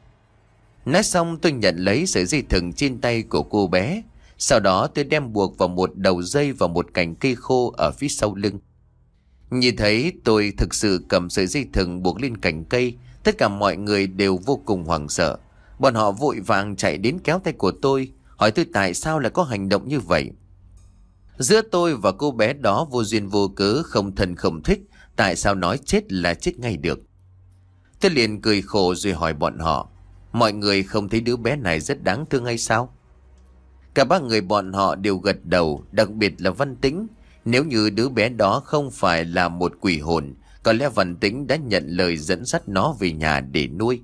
Nói xong tôi nhận lấy sợi dây thừng trên tay của cô bé. Sau đó tôi đem buộc vào một đầu dây và một cành cây khô ở phía sau lưng. Nhìn thấy tôi thực sự cầm sợi dây thừng buộc lên cành cây, tất cả mọi người đều vô cùng hoảng sợ. Bọn họ vội vàng chạy đến kéo tay của tôi, hỏi tôi tại sao lại có hành động như vậy. Giữa tôi và cô bé đó vô duyên vô cớ, không thân không thích, tại sao nói chết là chết ngay được. Tôi liền cười khổ rồi hỏi bọn họ, mọi người không thấy đứa bé này rất đáng thương hay sao? Cả ba người bọn họ đều gật đầu, đặc biệt là Văn Tĩnh. Nếu như đứa bé đó không phải là một quỷ hồn, có lẽ Văn Tĩnh đã nhận lời dẫn dắt nó về nhà để nuôi.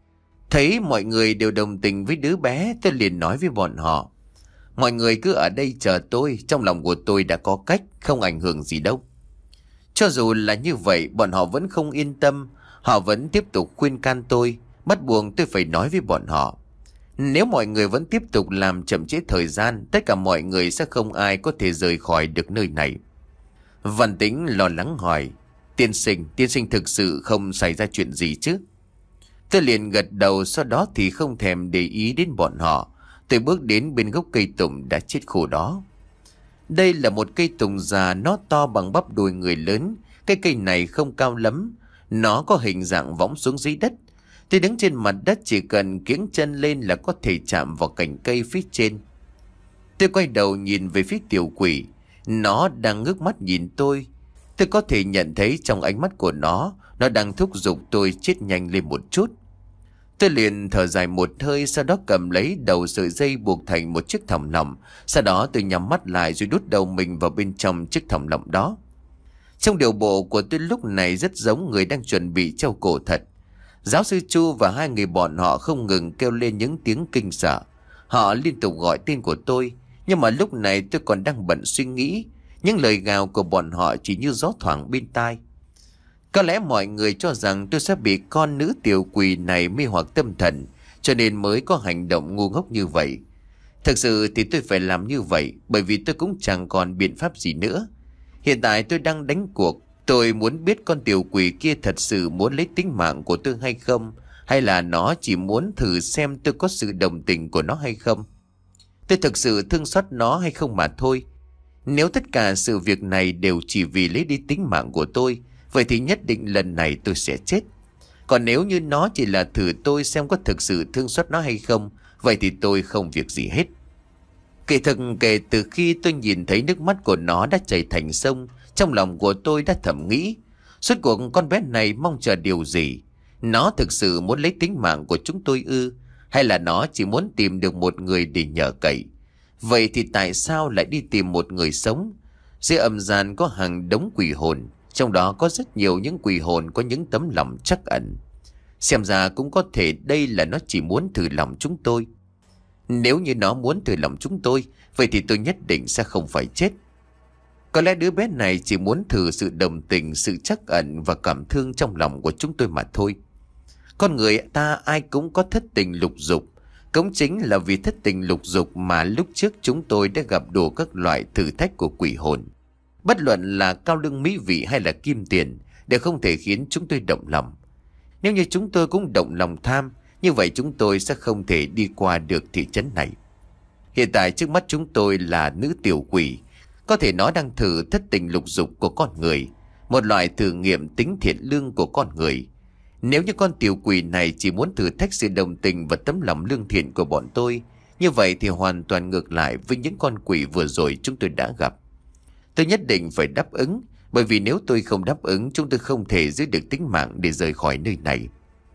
Thấy mọi người đều đồng tình với đứa bé, tôi liền nói với bọn họ, mọi người cứ ở đây chờ tôi, trong lòng của tôi đã có cách, không ảnh hưởng gì đâu. Cho dù là như vậy, bọn họ vẫn không yên tâm. Họ vẫn tiếp tục khuyên can tôi, bắt buộc tôi phải nói với bọn họ, nếu mọi người vẫn tiếp tục làm chậm trễ thời gian, tất cả mọi người sẽ không ai có thể rời khỏi được nơi này. Văn Tĩnh lo lắng hỏi, tiên sinh, tiên sinh thực sự không xảy ra chuyện gì chứ? Tôi liền gật đầu, sau đó thì không thèm để ý đến bọn họ. Tôi bước đến bên gốc cây tùng đã chết khô đó. Đây là một cây tùng già, nó to bằng bắp đùi người lớn. Cái cây này không cao lắm, nó có hình dạng võng xuống dưới đất. Tôi đứng trên mặt đất, chỉ cần kiễng chân lên là có thể chạm vào cành cây phía trên. Tôi quay đầu nhìn về phía tiểu quỷ. Nó đang ngước mắt nhìn tôi. Tôi có thể nhận thấy trong ánh mắt của nó, nó đang thúc giục tôi chết nhanh lên một chút. Tôi liền thở dài một hơi, sau đó cầm lấy đầu sợi dây buộc thành một chiếc thòng lọng. Sau đó tôi nhắm mắt lại rồi đút đầu mình vào bên trong chiếc thòng lọng đó. Trong điều bộ của tôi lúc này rất giống người đang chuẩn bị treo cổ thật. Giáo sư Chu và hai người bọn họ không ngừng kêu lên những tiếng kinh sợ. Họ liên tục gọi tên của tôi, nhưng mà lúc này tôi còn đang bận suy nghĩ. Những lời gào của bọn họ chỉ như gió thoảng bên tai. Có lẽ mọi người cho rằng tôi sẽ bị con nữ tiểu quỷ này mê hoặc tâm thần, cho nên mới có hành động ngu ngốc như vậy. Thực sự thì tôi phải làm như vậy, bởi vì tôi cũng chẳng còn biện pháp gì nữa. Hiện tại tôi đang đánh cuộc. Tôi muốn biết con tiểu quỷ kia thật sự muốn lấy tính mạng của tôi hay không, hay là nó chỉ muốn thử xem tôi có sự đồng tình của nó hay không. Tôi thực sự thương xót nó hay không mà thôi. Nếu tất cả sự việc này đều chỉ vì lấy đi tính mạng của tôi, vậy thì nhất định lần này tôi sẽ chết. Còn nếu như nó chỉ là thử tôi xem có thực sự thương xót nó hay không, vậy thì tôi không việc gì hết. Kỳ thực kể từ khi tôi nhìn thấy nước mắt của nó đã chảy thành sông, trong lòng của tôi đã thầm nghĩ, suốt cuộc con bé này mong chờ điều gì? Nó thực sự muốn lấy tính mạng của chúng tôi ư? Hay là nó chỉ muốn tìm được một người để nhờ cậy? Vậy thì tại sao lại đi tìm một người sống? Dưới âm gian có hàng đống quỷ hồn, trong đó có rất nhiều những quỷ hồn có những tấm lòng trắc ẩn. Xem ra cũng có thể đây là nó chỉ muốn thử lòng chúng tôi. Nếu như nó muốn thử lòng chúng tôi, vậy thì tôi nhất định sẽ không phải chết. Có lẽ đứa bé này chỉ muốn thử sự đồng tình, sự trắc ẩn và cảm thương trong lòng của chúng tôi mà thôi. Con người ta ai cũng có thất tình lục dục. Cũng chính là vì thất tình lục dục mà lúc trước chúng tôi đã gặp đủ các loại thử thách của quỷ hồn. Bất luận là cao lương mỹ vị hay là kim tiền đều không thể khiến chúng tôi động lòng. Nếu như chúng tôi cũng động lòng tham, như vậy chúng tôi sẽ không thể đi qua được thị trấn này. Hiện tại trước mắt chúng tôi là nữ tiểu quỷ, có thể nói đang thử thất tình lục dục của con người, một loại thử nghiệm tính thiện lương của con người. Nếu như con tiểu quỷ này chỉ muốn thử thách sự đồng tình và tấm lòng lương thiện của bọn tôi, như vậy thì hoàn toàn ngược lại với những con quỷ vừa rồi chúng tôi đã gặp. Tôi nhất định phải đáp ứng, bởi vì nếu tôi không đáp ứng, chúng tôi không thể giữ được tính mạng để rời khỏi nơi này.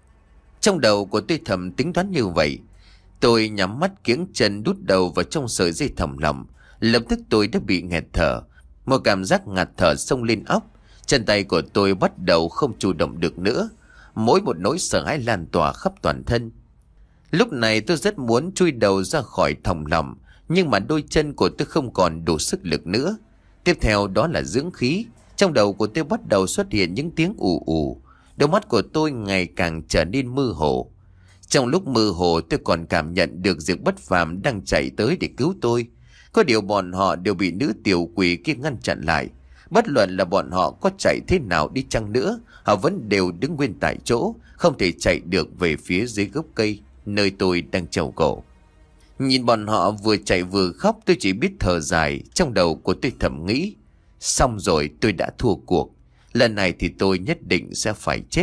Trong đầu của tôi thầm tính toán như vậy. Tôi nhắm mắt kiếng chân đút đầu vào trong sợi dây thòng lọng. Lập tức tôi đã bị nghẹt thở. Một cảm giác ngạt thở xông lên óc. Chân tay của tôi bắt đầu không chủ động được nữa. Mỗi một nỗi sợ hãi lan tỏa khắp toàn thân. Lúc này tôi rất muốn chui đầu ra khỏi thòng lọng, nhưng mà đôi chân của tôi không còn đủ sức lực nữa. Tiếp theo đó là dưỡng khí. Trong đầu của tôi bắt đầu xuất hiện những tiếng ù ù. Đôi mắt của tôi ngày càng trở nên mơ hồ. Trong lúc mơ hồ tôi còn cảm nhận được Diệp Bất Phàm đang chạy tới để cứu tôi. Có điều bọn họ đều bị nữ tiểu quỷ kia ngăn chặn lại. Bất luận là bọn họ có chạy thế nào đi chăng nữa, họ vẫn đều đứng nguyên tại chỗ, không thể chạy được về phía dưới gốc cây nơi tôi đang trèo cổ. Nhìn bọn họ vừa chạy vừa khóc, tôi chỉ biết thở dài. Trong đầu của tôi thầm nghĩ, xong rồi, tôi đã thua cuộc. Lần này thì tôi nhất định sẽ phải chết.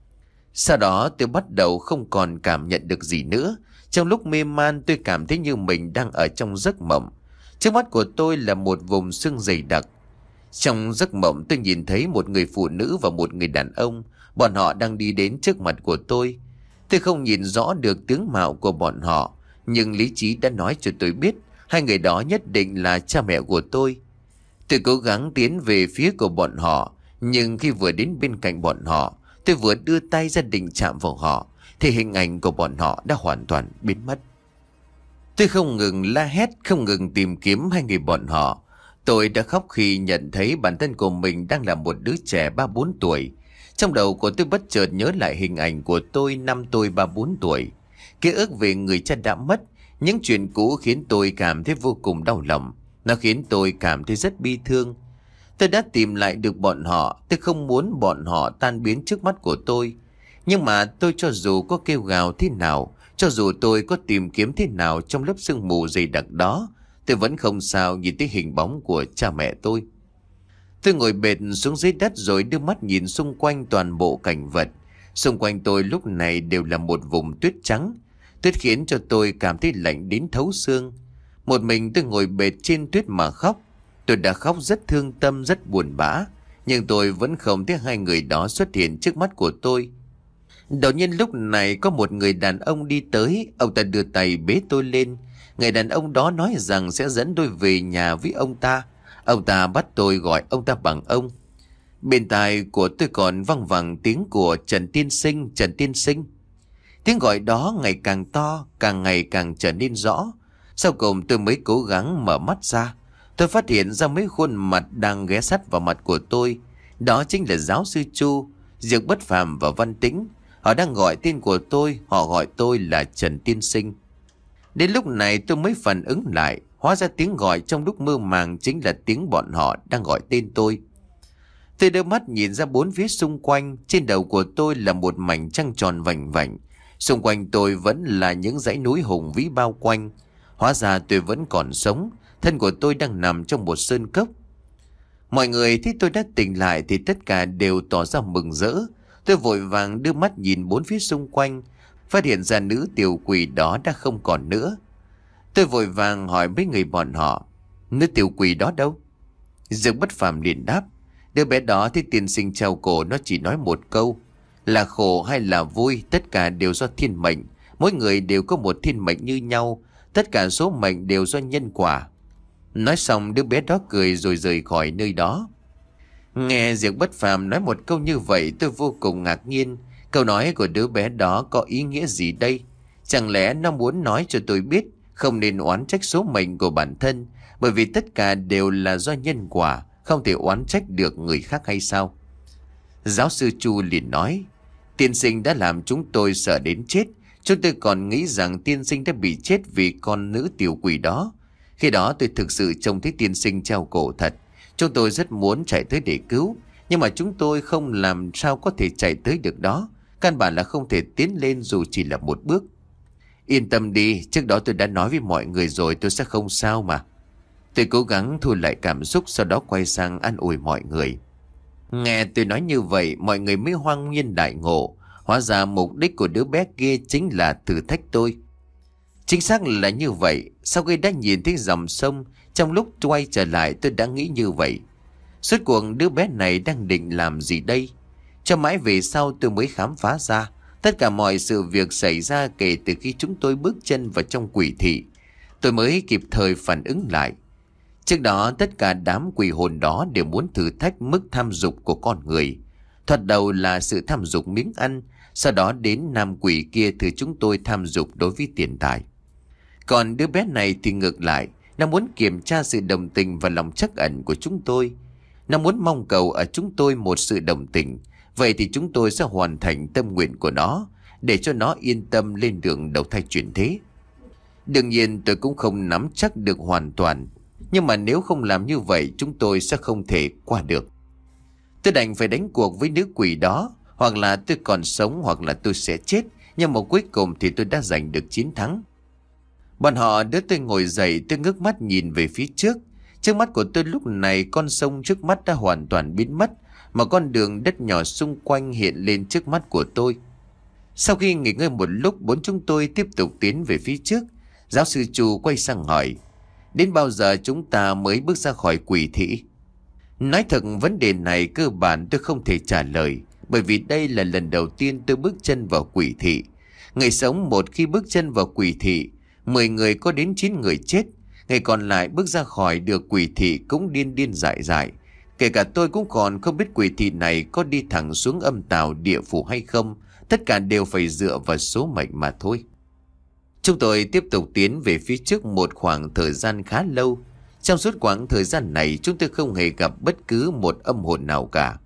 Sau đó tôi bắt đầu không còn cảm nhận được gì nữa. Trong lúc mê man tôi cảm thấy như mình đang ở trong giấc mộng. Trước mắt của tôi là một vùng sương dày đặc. Trong giấc mộng tôi nhìn thấy một người phụ nữ và một người đàn ông. Bọn họ đang đi đến trước mặt của tôi. Tôi không nhìn rõ được tướng mạo của bọn họ, nhưng lý trí đã nói cho tôi biết hai người đó nhất định là cha mẹ của tôi. Tôi cố gắng tiến về phía của bọn họ, nhưng khi vừa đến bên cạnh bọn họ, tôi vừa đưa tay ra định chạm vào họ, thì hình ảnh của bọn họ đã hoàn toàn biến mất. Tôi không ngừng la hét, không ngừng tìm kiếm hai người bọn họ. Tôi đã khóc khi nhận thấy bản thân của mình đang là một đứa trẻ ba bốn tuổi. Trong đầu của tôi bất chợt nhớ lại hình ảnh của tôi năm tôi ba bốn tuổi. Ký ức về người cha đã mất, những chuyện cũ khiến tôi cảm thấy vô cùng đau lòng. Nó khiến tôi cảm thấy rất bi thương. Tôi đã tìm lại được bọn họ. Tôi không muốn bọn họ tan biến trước mắt của tôi. Nhưng mà tôi cho dù có kêu gào thế nào, cho dù tôi có tìm kiếm thế nào trong lớp sương mù dày đặc đó, tôi vẫn không sao nhìn thấy hình bóng của cha mẹ tôi. Tôi ngồi bệt xuống dưới đất rồi đưa mắt nhìn xung quanh toàn bộ cảnh vật. Xung quanh tôi lúc này đều là một vùng tuyết trắng. Tuyết khiến cho tôi cảm thấy lạnh đến thấu xương. Một mình tôi ngồi bệt trên tuyết mà khóc. Tôi đã khóc rất thương tâm, rất buồn bã. Nhưng tôi vẫn không thấy hai người đó xuất hiện trước mắt của tôi. Đột nhiên lúc này có một người đàn ông đi tới. Ông ta đưa tay bế tôi lên. Người đàn ông đó nói rằng sẽ dẫn tôi về nhà với ông ta. Ông ta bắt tôi gọi ông ta bằng ông. Bên tai của tôi còn văng vẳng tiếng của Trần Tiên Sinh, Trần Tiên Sinh. Tiếng gọi đó ngày càng to, càng ngày càng trở nên rõ. Sau cùng tôi mới cố gắng mở mắt ra. Tôi phát hiện ra mấy khuôn mặt đang ghé sát vào mặt của tôi. Đó chính là giáo sư Chu, Diệp Bất Phàm và Văn Tĩnh. Họ đang gọi tên của tôi, họ gọi tôi là Trần Tiên Sinh. Đến lúc này tôi mới phản ứng lại. Hóa ra tiếng gọi trong lúc mơ màng chính là tiếng bọn họ đang gọi tên tôi. Tôi đưa mắt nhìn ra bốn phía xung quanh. Trên đầu của tôi là một mảnh trăng tròn vành vạnh. Xung quanh tôi vẫn là những dãy núi hùng vĩ bao quanh. Hóa ra tôi vẫn còn sống. Thân của tôi đang nằm trong một sơn cốc. Mọi người thấy tôi đã tỉnh lại thì tất cả đều tỏ ra mừng rỡ. Tôi vội vàng đưa mắt nhìn bốn phía xung quanh. Phát hiện ra nữ tiểu quỷ đó đã không còn nữa. Tôi vội vàng hỏi mấy người bọn họ, nữ tiểu quỷ đó đâu? Diệp Bất Phàm liền đáp, đứa bé đó thấy tiên sinh treo cổ, nó chỉ nói một câu, là khổ hay là vui tất cả đều do thiên mệnh. Mỗi người đều có một thiên mệnh như nhau. Tất cả số mệnh đều do nhân quả. Nói xong đứa bé đó cười rồi rời khỏi nơi đó. Nghe Diệp Bất Phàm nói một câu như vậy, tôi vô cùng ngạc nhiên. Câu nói của đứa bé đó có ý nghĩa gì đây? Chẳng lẽ nó muốn nói cho tôi biết không nên oán trách số mệnh của bản thân, bởi vì tất cả đều là do nhân quả, không thể oán trách được người khác hay sao? Giáo sư Chu liền nói, tiên sinh đã làm chúng tôi sợ đến chết. Chúng tôi còn nghĩ rằng tiên sinh đã bị chết vì con nữ tiểu quỷ đó. Khi đó tôi thực sự trông thấy tiên sinh treo cổ thật. Chúng tôi rất muốn chạy tới để cứu, nhưng mà chúng tôi không làm sao có thể chạy tới được đó. Căn bản là không thể tiến lên dù chỉ là một bước. Yên tâm đi, trước đó tôi đã nói với mọi người rồi, tôi sẽ không sao mà. Tôi cố gắng thu lại cảm xúc, sau đó quay sang an ủi mọi người. Nghe tôi nói như vậy, mọi người mới hoang nhiên đại ngộ. Hóa ra mục đích của đứa bé kia chính là thử thách tôi. Chính xác là như vậy. Sau khi đã nhìn thấy dòng sông, trong lúc quay trở lại tôi đã nghĩ như vậy. Suốt cuộc đứa bé này đang định làm gì đây? Cho mãi về sau tôi mới khám phá ra tất cả mọi sự việc xảy ra kể từ khi chúng tôi bước chân vào trong quỷ thị. Tôi mới kịp thời phản ứng lại. Trước đó tất cả đám quỷ hồn đó đều muốn thử thách mức tham dục của con người. Thoạt đầu là sự tham dục miếng ăn, sau đó đến nam quỷ kia thử chúng tôi tham dục đối với tiền tài. Còn đứa bé này thì ngược lại, nó muốn kiểm tra sự đồng tình và lòng trắc ẩn của chúng tôi. Nó muốn mong cầu ở chúng tôi một sự đồng tình. Vậy thì chúng tôi sẽ hoàn thành tâm nguyện của nó, để cho nó yên tâm lên đường đầu thai chuyển thế. Đương nhiên tôi cũng không nắm chắc được hoàn toàn, nhưng mà nếu không làm như vậy chúng tôi sẽ không thể qua được. Tôi đành phải đánh cuộc với nữ quỷ đó. Hoặc là tôi còn sống hoặc là tôi sẽ chết. Nhưng mà cuối cùng thì tôi đã giành được chiến thắng. Bọn họ đỡ tôi ngồi dậy, tôi ngước mắt nhìn về phía trước. Trước mắt của tôi lúc này con sông trước mắt đã hoàn toàn biến mất, mà con đường đất nhỏ xung quanh hiện lên trước mắt của tôi. Sau khi nghỉ ngơi một lúc, bốn chúng tôi tiếp tục tiến về phía trước. Giáo sư Chu quay sang hỏi, đến bao giờ chúng ta mới bước ra khỏi quỷ thị? Nói thật, vấn đề này cơ bản tôi không thể trả lời, bởi vì đây là lần đầu tiên tôi bước chân vào quỷ thị. Người sống một khi bước chân vào quỷ thị, mười người có đến chín người chết. Người còn lại bước ra khỏi được quỷ thị cũng điên điên dại dại. Kể cả tôi cũng còn không biết quỷ thị này có đi thẳng xuống âm tào địa phủ hay không. Tất cả đều phải dựa vào số mệnh mà thôi. Chúng tôi tiếp tục tiến về phía trước một khoảng thời gian khá lâu. Trong suốt quãng thời gian này chúng tôi không hề gặp bất cứ một âm hồn nào cả.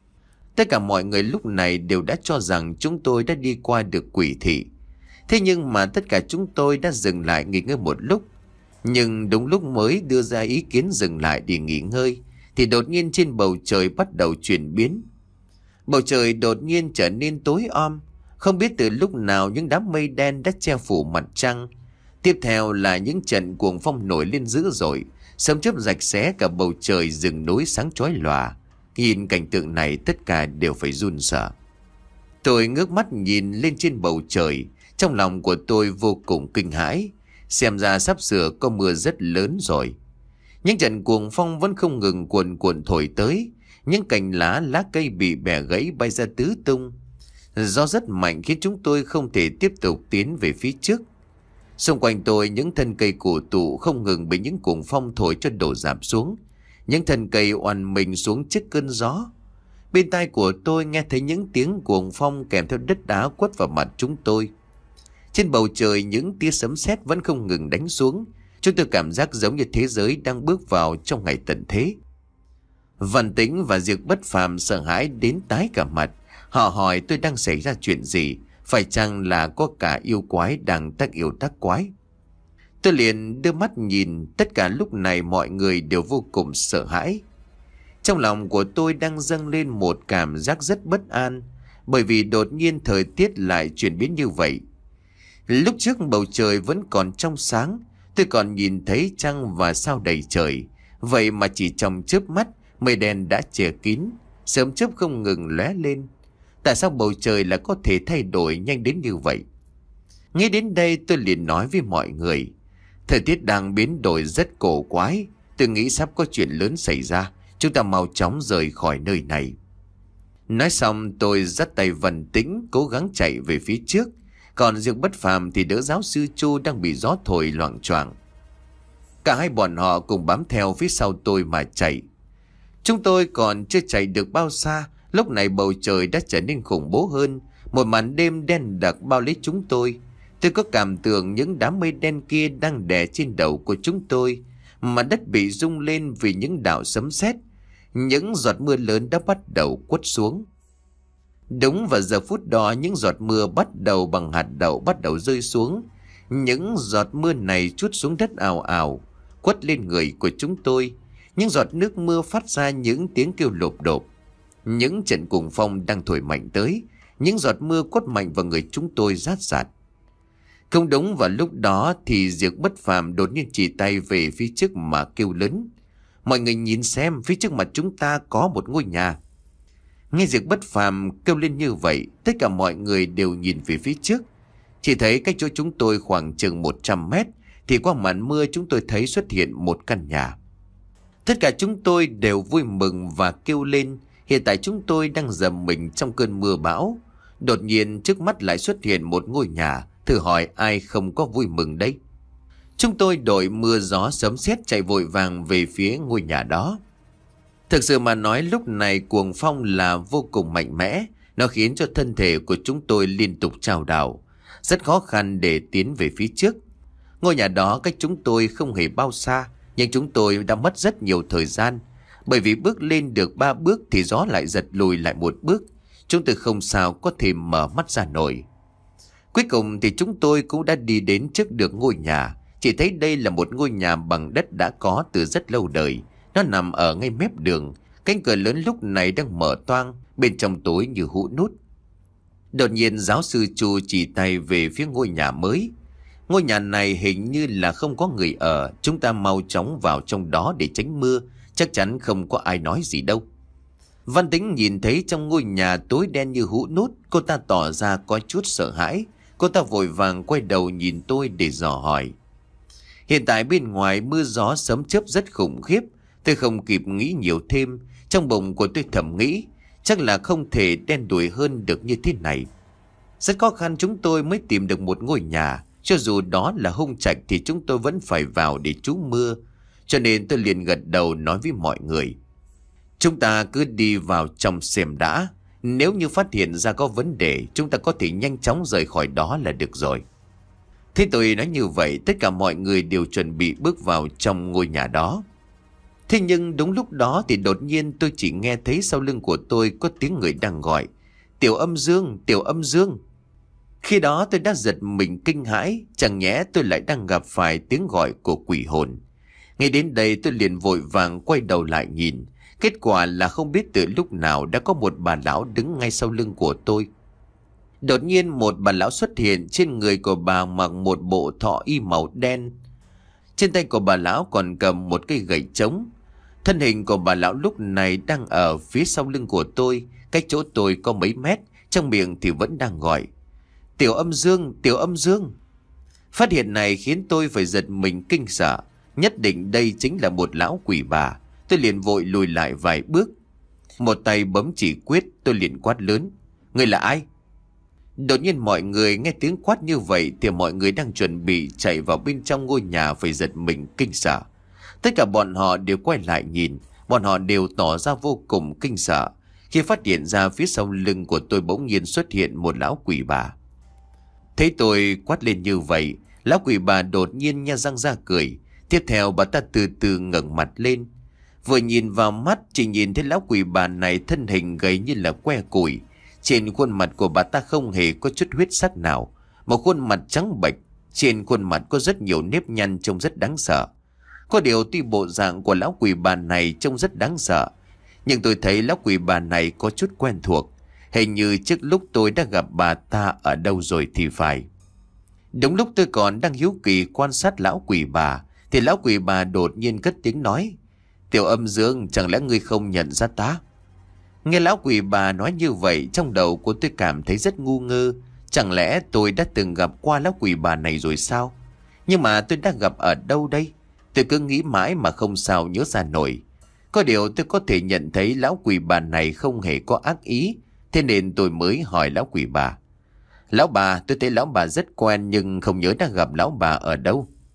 Tất cả mọi người lúc này đều đã cho rằng chúng tôi đã đi qua được quỷ thị. Thế nhưng mà tất cả chúng tôi đã dừng lại nghỉ ngơi một lúc. Nhưng đúng lúc mới đưa ra ý kiến dừng lại để nghỉ ngơi, thì đột nhiên trên bầu trời bắt đầu chuyển biến. Bầu trời đột nhiên trở nên tối om. Không biết từ lúc nào những đám mây đen đã che phủ mặt trăng. Tiếp theo là những trận cuồng phong nổi lên dữ dội, sấm chớp rạch xé cả bầu trời, rừng núi sáng chói lòa. Nhìn cảnh tượng này tất cả đều phải run sợ. Tôi ngước mắt nhìn lên trên bầu trời. Trong lòng của tôi vô cùng kinh hãi. Xem ra sắp sửa có mưa rất lớn rồi. Những trận cuồng phong vẫn không ngừng cuồn cuộn thổi tới. Những cành lá, lá cây bị bẻ gãy bay ra tứ tung. Gió rất mạnh khiến chúng tôi không thể tiếp tục tiến về phía trước. Xung quanh tôi những thân cây cổ thụ không ngừng bị những cuồng phong thổi cho đổ rạp xuống. Những thân cây oằn mình xuống trước cơn gió. Bên tai của tôi nghe thấy những tiếng cuồng phong kèm theo đất đá quất vào mặt chúng tôi. Trên bầu trời những tia sấm sét vẫn không ngừng đánh xuống. Chúng tôi cảm giác giống như thế giới đang bước vào trong ngày tận thế. Văn Tĩnh và Diệp Bất Phàm sợ hãi đến tái cả mặt. Họ hỏi tôi đang xảy ra chuyện gì, phải chăng là có cả yêu quái đang tác yêu tác quái. Tôi liền đưa mắt nhìn, tất cả lúc này mọi người đều vô cùng sợ hãi. Trong lòng của tôi đang dâng lên một cảm giác rất bất an, bởi vì đột nhiên thời tiết lại chuyển biến như vậy. Lúc trước bầu trời vẫn còn trong sáng, tôi còn nhìn thấy trăng và sao đầy trời. Vậy mà chỉ trong chớp mắt, mây đen đã che kín, sớm chớp không ngừng lóe lên. Tại sao bầu trời lại có thể thay đổi nhanh đến như vậy? Nghĩ đến đây tôi liền nói với mọi người, thời tiết đang biến đổi rất cổ quái. Tôi nghĩ sắp có chuyện lớn xảy ra. Chúng ta mau chóng rời khỏi nơi này. Nói xong tôi dắt tay Văn Tĩnh cố gắng chạy về phía trước. Còn Diệp Bất Phàm thì đỡ giáo sư Chu đang bị gió thổi loạng choạng. Cả hai bọn họ cùng bám theo phía sau tôi mà chạy. Chúng tôi còn chưa chạy được bao xa, lúc này bầu trời đã trở nên khủng bố hơn. Một màn đêm đen đặc bao lấy chúng tôi. Tôi có cảm tưởng những đám mây đen kia đang đè trên đầu của chúng tôi. Mặt đất bị rung lên vì những đạo sấm sét. Những giọt mưa lớn đã bắt đầu quất xuống. Đúng vào giờ phút đó, những giọt mưa bắt đầu bằng hạt đậu bắt đầu rơi xuống. Những giọt mưa này trút xuống đất ào ào, quất lên người của chúng tôi. Những giọt nước mưa phát ra những tiếng kêu lộp độp. Những trận cuồng phong đang thổi mạnh tới. Những giọt mưa quất mạnh vào người chúng tôi rát rạt. Không đúng vào lúc đó thì Diệc Bất Phàm đột nhiên chỉ tay về phía trước mà kêu lớn: "Mọi người nhìn xem, phía trước mặt chúng ta có một ngôi nhà." Nghe Diệc Bất Phàm kêu lên như vậy, tất cả mọi người đều nhìn về phía trước. Chỉ thấy cách chỗ chúng tôi khoảng chừng một trăm mét, thì qua màn mưa chúng tôi thấy xuất hiện một căn nhà. Tất cả chúng tôi đều vui mừng và kêu lên. Hiện tại chúng tôi đang dầm mình trong cơn mưa bão. Đột nhiên trước mắt lại xuất hiện một ngôi nhà. Thử hỏi ai không có vui mừng đấy. Chúng tôi đội mưa gió sấm sét chạy vội vàng về phía ngôi nhà đó. Thực sự mà nói, lúc này cuồng phong là vô cùng mạnh mẽ. Nó khiến cho thân thể của chúng tôi liên tục chao đảo, rất khó khăn để tiến về phía trước. Ngôi nhà đó cách chúng tôi không hề bao xa, nhưng chúng tôi đã mất rất nhiều thời gian. Bởi vì bước lên được ba bước thì gió lại giật lùi lại một bước. Chúng tôi không sao có thể mở mắt ra nổi. Cuối cùng thì chúng tôi cũng đã đi đến trước được ngôi nhà. Chỉ thấy đây là một ngôi nhà bằng đất đã có từ rất lâu đời. Nó nằm ở ngay mép đường. Cánh cửa lớn lúc này đang mở toang, bên trong tối như hũ nút. Đột nhiên giáo sư Chu chỉ tay về phía ngôi nhà mới. Ngôi nhà này hình như là không có người ở. Chúng ta mau chóng vào trong đó để tránh mưa. Chắc chắn không có ai nói gì đâu. Văn Tính nhìn thấy trong ngôi nhà tối đen như hũ nút, cô ta tỏ ra có chút sợ hãi. Cô ta vội vàng quay đầu nhìn tôi để dò hỏi. Hiện tại bên ngoài mưa gió sấm chớp rất khủng khiếp. Tôi không kịp nghĩ nhiều thêm. Trong bụng của tôi thầm nghĩ, chắc là không thể đen đủi hơn được như thế này. Rất khó khăn chúng tôi mới tìm được một ngôi nhà. Cho dù đó là hung trạch thì chúng tôi vẫn phải vào để trú mưa. Cho nên tôi liền gật đầu nói với mọi người: "Chúng ta cứ đi vào trong xem đã. Nếu như phát hiện ra có vấn đề, chúng ta có thể nhanh chóng rời khỏi đó là được rồi." Thế tôi nói như vậy, tất cả mọi người đều chuẩn bị bước vào trong ngôi nhà đó. Thế nhưng đúng lúc đó thì đột nhiên tôi chỉ nghe thấy sau lưng của tôi có tiếng người đang gọi: "Tiểu Âm Dương, Tiểu Âm Dương." Khi đó tôi đã giật mình kinh hãi, chẳng nhẽ tôi lại đang gặp phải tiếng gọi của quỷ hồn. Ngay đến đây tôi liền vội vàng quay đầu lại nhìn. Kết quả là không biết từ lúc nào đã có một bà lão đứng ngay sau lưng của tôi. Đột nhiên một bà lão xuất hiện, trên người của bà mặc một bộ thọ y màu đen. Trên tay của bà lão còn cầm một cây gậy trống. Thân hình của bà lão lúc này đang ở phía sau lưng của tôi, cách chỗ tôi có mấy mét, trong miệng thì vẫn đang gọi: "Tiểu Âm Dương, Tiểu Âm Dương." Phát hiện này khiến tôi phải giật mình kinh sợ. Nhất định đây chính là một lão quỷ bà. Tôi liền vội lùi lại vài bước. Một tay bấm chỉ quyết, tôi liền quát lớn: "Người là ai?" Đột nhiên mọi người nghe tiếng quát như vậy thì mọi người đang chuẩn bị chạy vào bên trong ngôi nhà phải giật mình kinh sợ. Tất cả bọn họ đều quay lại nhìn. Bọn họ đều tỏ ra vô cùng kinh sợ khi phát hiện ra phía sau lưng của tôi bỗng nhiên xuất hiện một lão quỷ bà. Thấy tôi quát lên như vậy, lão quỷ bà đột nhiên nhe răng ra cười. Tiếp theo bà ta từ từ ngẩng mặt lên. Vừa nhìn vào mắt, chỉ nhìn thấy lão quỷ bà này thân hình gầy như là que củi. Trên khuôn mặt của bà ta không hề có chút huyết sắc nào. Một khuôn mặt trắng bệch, trên khuôn mặt có rất nhiều nếp nhăn trông rất đáng sợ. Có điều tuy bộ dạng của lão quỷ bà này trông rất đáng sợ, nhưng tôi thấy lão quỷ bà này có chút quen thuộc. Hình như trước lúc tôi đã gặp bà ta ở đâu rồi thì phải. Đúng lúc tôi còn đang hiếu kỳ quan sát lão quỷ bà, thì lão quỷ bà đột nhiên cất tiếng nói: "Tiểu Âm Dương, chẳng lẽ ngươi không nhận ra ta?" Nghe lão quỷ bà nói như vậy, trong đầu của tôi cảm thấy rất ngu ngơ. Chẳng lẽ tôi đã từng gặp qua lão quỷ bà này rồi sao? Nhưng mà tôi đã gặp ở đâu đây? Tôi cứ nghĩ mãi mà không sao nhớ ra nổi. Có điều tôi có thể nhận thấy lão quỷ bà này không hề có ác ý, thế nên tôi mới hỏi lão quỷ bà: "Lão bà, tôi thấy lão bà rất quen nhưng không nhớ đã gặp lão bà ở đâu."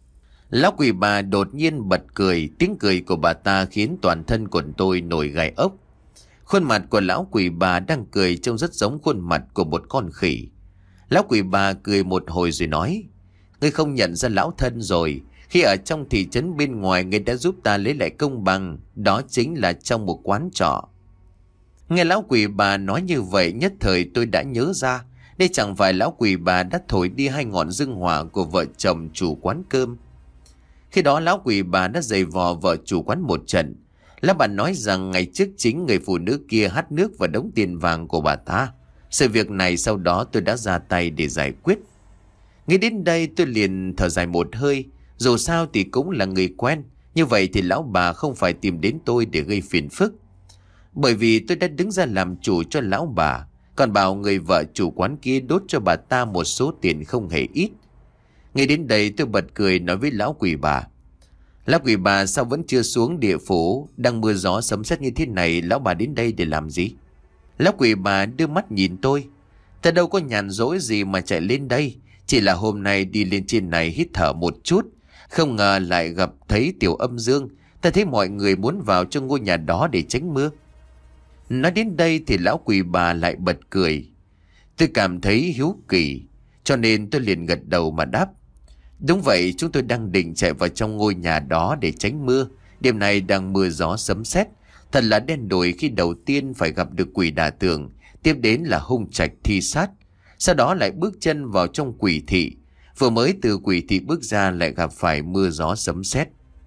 Lão quỷ bà đột nhiên bật cười. Tiếng cười của bà ta khiến toàn thân của tôi nổi gai ốc. Khuôn mặt của lão quỷ bà đang cười trông rất giống khuôn mặt của một con khỉ. Lão quỷ bà cười một hồi rồi nói: Ngươi không nhận ra lão thân rồi. Khi ở trong thị trấn bên ngoài, ngươi đã giúp ta lấy lại công bằng. Đó chính là trong một quán trọ. Nghe lão quỷ bà nói như vậy, nhất thời tôi đã nhớ ra. Đây chẳng phải lão quỷ bà đã thổi đi hai ngọn dương hỏa của vợ chồng chủ quán cơm. Khi đó lão quỷ bà đã giày vò vợ chủ quán một trận. Lão bà nói rằng ngày trước chính người phụ nữ kia hắt nước và đống tiền vàng của bà ta. Sự việc này sau đó tôi đã ra tay để giải quyết. Nghĩ đến đây tôi liền thở dài một hơi. Dù sao thì cũng là người quen. Như vậy thì lão bà không phải tìm đến tôi để gây phiền phức. Bởi vì tôi đã đứng ra làm chủ cho lão bà. Còn bảo người vợ chủ quán kia đốt cho bà ta một số tiền không hề ít. Nghĩ đến đây tôi bật cười nói với lão quỷ bà: Lão quỷ bà, sao vẫn chưa xuống địa phủ? Đang mưa gió sấm sét như thế này, lão bà đến đây để làm gì? Lão quỷ bà đưa mắt nhìn tôi: Ta đâu có nhàn rỗi gì mà chạy lên đây. Chỉ là hôm nay đi lên trên này hít thở một chút. Không ngờ lại gặp thấy Tiểu Âm Dương. Ta thấy mọi người muốn vào trong ngôi nhà đó để tránh mưa. Nói đến đây thì lão quỷ bà lại bật cười. Tôi cảm thấy hiếu kỳ, cho nên tôi liền gật đầu mà đáp: Đúng vậy, chúng tôi đang định chạy vào trong ngôi nhà đó để tránh mưa. Đêm nay đang mưa gió sấm sét, thật là đen đủi khi đầu tiên phải gặp được quỷ đả tường, tiếp đến là hung trạch thi sát, sau đó lại bước chân vào trong quỷ thị. Vừa mới từ quỷ thị bước ra lại gặp phải mưa gió sấm sét.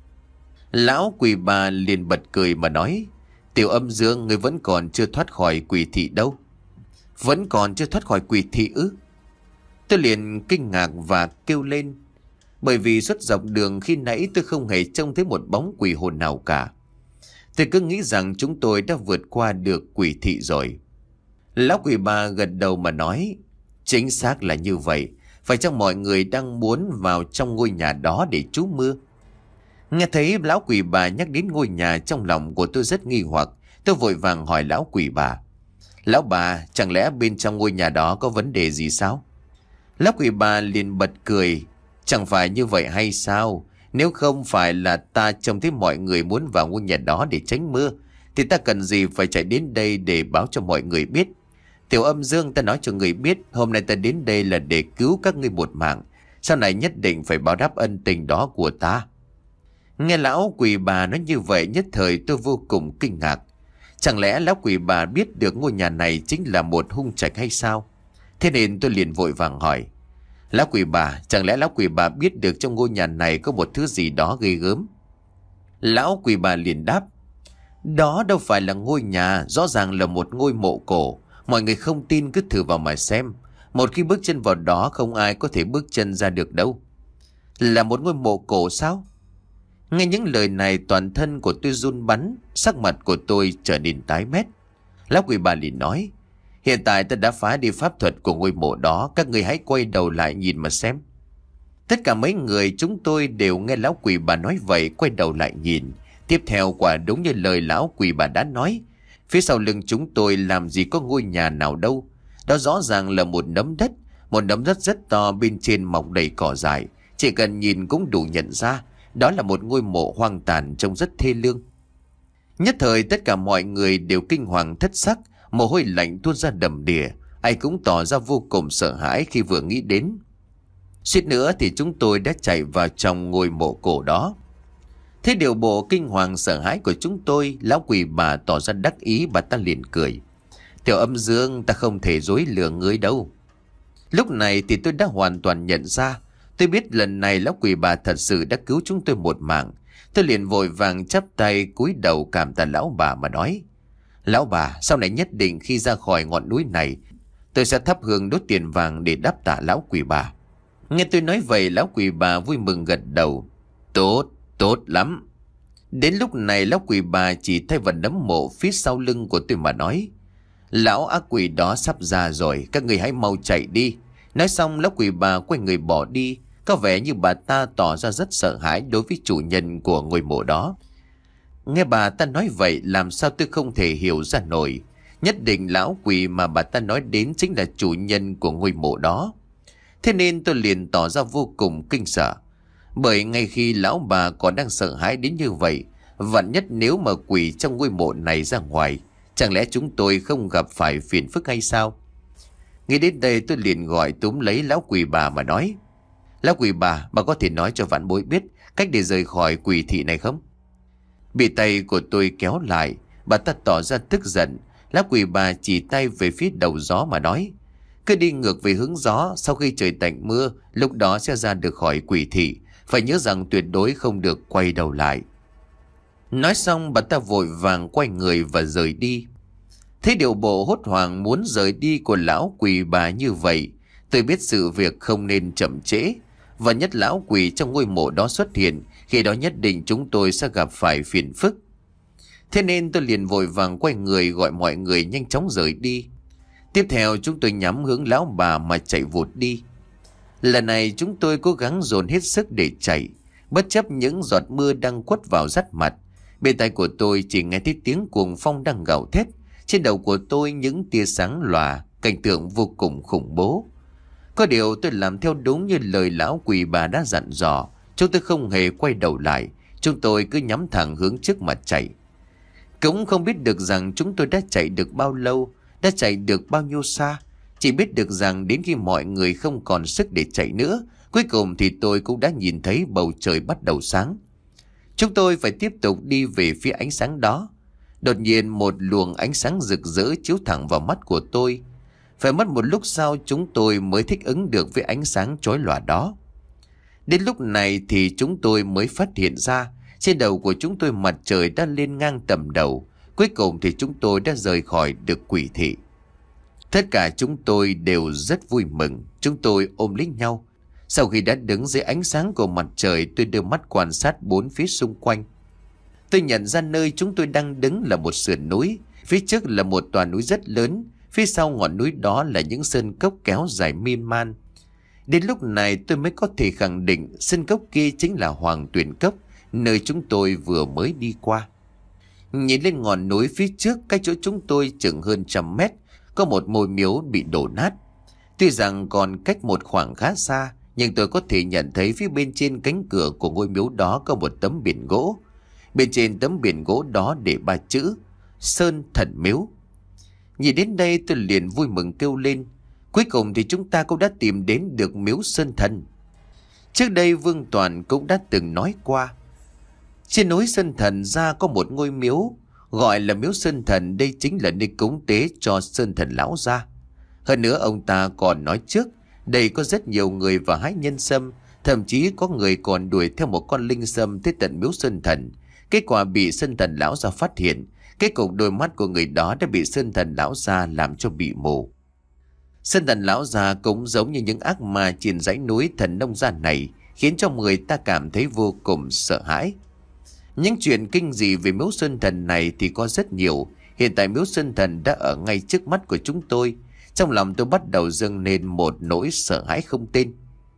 Lão quỷ bà liền bật cười mà nói: Tiểu Âm Dương, người vẫn còn chưa thoát khỏi quỷ thị đâu. Vẫn còn chưa thoát khỏi quỷ thị ư? Tôi liền kinh ngạc và kêu lên. Bởi vì suốt dọc đường khi nãy tôi không hề trông thấy một bóng quỷ hồn nào cả. Tôi cứ nghĩ rằng chúng tôi đã vượt qua được quỷ thị rồi. Lão quỷ bà gật đầu mà nói: Chính xác là như vậy. Phải chăng mọi người đang muốn vào trong ngôi nhà đó để trú mưa? Nghe thấy lão quỷ bà nhắc đến ngôi nhà, trong lòng của tôi rất nghi hoặc. Tôi vội vàng hỏi lão quỷ bà: Lão bà, chẳng lẽ bên trong ngôi nhà đó có vấn đề gì sao? Lão quỷ bà liền bật cười: Chẳng phải như vậy hay sao? Nếu không phải là ta trông thấy mọi người muốn vào ngôi nhà đó để tránh mưa, thì ta cần gì phải chạy đến đây để báo cho mọi người biết? Tiểu Âm Dương, ta nói cho người biết, hôm nay ta đến đây là để cứu các ngươi một mạng. Sau này nhất định phải báo đáp ân tình đó của ta. Nghe lão quỷ bà nói như vậy, nhất thời tôi vô cùng kinh ngạc. Chẳng lẽ lão quỷ bà biết được ngôi nhà này chính là một hung trạch hay sao? Thế nên tôi liền vội vàng hỏi: Lão quỷ bà, chẳng lẽ lão quỷ bà biết được trong ngôi nhà này có một thứ gì đó ghê gớm? Lão quỷ bà liền đáp: Đó đâu phải là ngôi nhà, rõ ràng là một ngôi mộ cổ. Mọi người không tin cứ thử vào mà xem. Một khi bước chân vào đó không ai có thể bước chân ra được đâu. Là một ngôi mộ cổ sao? Nghe những lời này toàn thân của tôi run bắn, sắc mặt của tôi trở nên tái mét. Lão quỷ bà liền nói: Hiện tại ta đã phá đi pháp thuật của ngôi mộ đó, các người hãy quay đầu lại nhìn mà xem. Tất cả mấy người chúng tôi đều nghe lão quỷ bà nói vậy, quay đầu lại nhìn. Tiếp theo quả đúng như lời lão quỷ bà đã nói. Phía sau lưng chúng tôi làm gì có ngôi nhà nào đâu. Đó rõ ràng là một nấm đất, một nấm đất rất to, bên trên mọc đầy cỏ dại. Chỉ cần nhìn cũng đủ nhận ra đó là một ngôi mộ hoang tàn trông rất thê lương. Nhất thời tất cả mọi người đều kinh hoàng thất sắc, mồ hôi lạnh tuôn ra đầm đìa. Ai cũng tỏ ra vô cùng sợ hãi khi vừa nghĩ đến. Suýt nữa thì chúng tôi đã chạy vào trong ngôi mộ cổ đó. Thế điều bộ kinh hoàng sợ hãi của chúng tôi, lão quỷ bà tỏ ra đắc ý, bà ta liền cười: Tiểu Âm Dương, ta không thể dối lừa ngươi đâu. Lúc này thì tôi đã hoàn toàn nhận ra. Tôi biết lần này lão quỷ bà thật sự đã cứu chúng tôi một mạng. Tôi liền vội vàng chắp tay cúi đầu cảm tạ lão bà mà nói: Lão bà, sau này nhất định khi ra khỏi ngọn núi này, tôi sẽ thắp hương đốt tiền vàng để đáp tạ lão quỷ bà. Nghe tôi nói vậy, lão quỷ bà vui mừng gật đầu: Tốt, tốt lắm. Đến lúc này lão quỷ bà chỉ thay vào nấm mộ phía sau lưng của tôi mà nói: Lão ác quỷ đó sắp ra rồi, các người hãy mau chạy đi. Nói xong lão quỷ bà quay người bỏ đi. Có vẻ như bà ta tỏ ra rất sợ hãi đối với chủ nhân của ngôi mộ đó. Nghe bà ta nói vậy làm sao tôi không thể hiểu ra nổi. Nhất định lão quỷ mà bà ta nói đến chính là chủ nhân của ngôi mộ đó. Thế nên tôi liền tỏ ra vô cùng kinh sợ. Bởi ngay khi lão bà còn đang sợ hãi đến như vậy, vạn nhất nếu mà quỷ trong ngôi mộ này ra ngoài, chẳng lẽ chúng tôi không gặp phải phiền phức hay sao? Nghĩ đến đây tôi liền gọi túm lấy lão quỷ bà mà nói: Lão quỷ bà, bà có thể nói cho vãn bối biết cách để rời khỏi quỷ thị này không? Bị tay của tôi kéo lại, bà ta tỏ ra tức giận. Lão quỷ bà chỉ tay về phía đầu gió mà nói: Cứ đi ngược về hướng gió, sau khi trời tạnh mưa, lúc đó sẽ ra được khỏi quỷ thị. Phải nhớ rằng tuyệt đối không được quay đầu lại. Nói xong bà ta vội vàng quay người và rời đi. Thấy điệu bộ hốt hoảng muốn rời đi của lão quỷ bà như vậy, tôi biết sự việc không nên chậm trễ. Và nhất lão quỷ trong ngôi mộ đó xuất hiện, khi đó nhất định chúng tôi sẽ gặp phải phiền phức. Thế nên tôi liền vội vàng quay người gọi mọi người nhanh chóng rời đi. Tiếp theo chúng tôi nhắm hướng lão bà mà chạy vụt đi. Lần này chúng tôi cố gắng dồn hết sức để chạy, bất chấp những giọt mưa đang quất vào rát mặt. Bên tai của tôi chỉ nghe thấy tiếng cuồng phong đang gào thét. Trên đầu của tôi những tia sáng lòa, cảnh tượng vô cùng khủng bố. Có điều tôi làm theo đúng như lời lão quỷ bà đã dặn dò. Chúng tôi không hề quay đầu lại, chúng tôi cứ nhắm thẳng hướng trước mặt chạy. Cũng không biết được rằng chúng tôi đã chạy được bao lâu, đã chạy được bao nhiêu xa. Chỉ biết được rằng đến khi mọi người không còn sức để chạy nữa, cuối cùng thì tôi cũng đã nhìn thấy bầu trời bắt đầu sáng. Chúng tôi phải tiếp tục đi về phía ánh sáng đó. Đột nhiên một luồng ánh sáng rực rỡ chiếu thẳng vào mắt của tôi. Phải mất một lúc sau chúng tôi mới thích ứng được với ánh sáng chói lòa đó. Đến lúc này thì chúng tôi mới phát hiện ra trên đầu của chúng tôi mặt trời đã lên ngang tầm đầu. Cuối cùng thì chúng tôi đã rời khỏi được quỷ thị. Tất cả chúng tôi đều rất vui mừng. Chúng tôi ôm lấy nhau. Sau khi đã đứng dưới ánh sáng của mặt trời, tôi đưa mắt quan sát bốn phía xung quanh. Tôi nhận ra nơi chúng tôi đang đứng là một sườn núi. Phía trước là một tòa núi rất lớn. Phía sau ngọn núi đó là những sơn cốc kéo dài miên man. Đến lúc này tôi mới có thể khẳng định sơn cốc kia chính là Hoàng Tuyền Cốc, nơi chúng tôi vừa mới đi qua. Nhìn lên ngọn núi phía trước, cách chỗ chúng tôi chừng hơn trăm mét, có một ngôi miếu bị đổ nát. Tuy rằng còn cách một khoảng khá xa, nhưng tôi có thể nhận thấy phía bên trên cánh cửa của ngôi miếu đó có một tấm biển gỗ. Bên trên tấm biển gỗ đó để ba chữ Sơn Thần Miếu. Nhìn đến đây tôi liền vui mừng kêu lên: Cuối cùng thì chúng ta cũng đã tìm đến được miếu Sơn Thần. Trước đây Vương Toàn cũng đã từng nói qua, trên núi Sơn Thần ra có một ngôi miếu, gọi là miếu Sơn Thần. Đây chính là nơi cúng tế cho Sơn Thần lão gia. Hơn nữa ông ta còn nói trước, đây có rất nhiều người và hái nhân sâm, thậm chí có người còn đuổi theo một con linh sâm tới tận miếu Sơn Thần. Kết quả bị Sơn Thần lão gia phát hiện. Kết cục đôi mắt của người đó đã bị Sơn Thần lão gia làm cho bị mù. Sơn Thần lão gia cũng giống như những ác ma trên dãy núi thần nông gia này, khiến cho người ta cảm thấy vô cùng sợ hãi. Những chuyện kinh dị về miếu Sơn Thần này thì có rất nhiều. Hiện tại miếu Sơn Thần đã ở ngay trước mắt của chúng tôi. Trong lòng tôi bắt đầu dâng lên một nỗi sợ hãi không tên.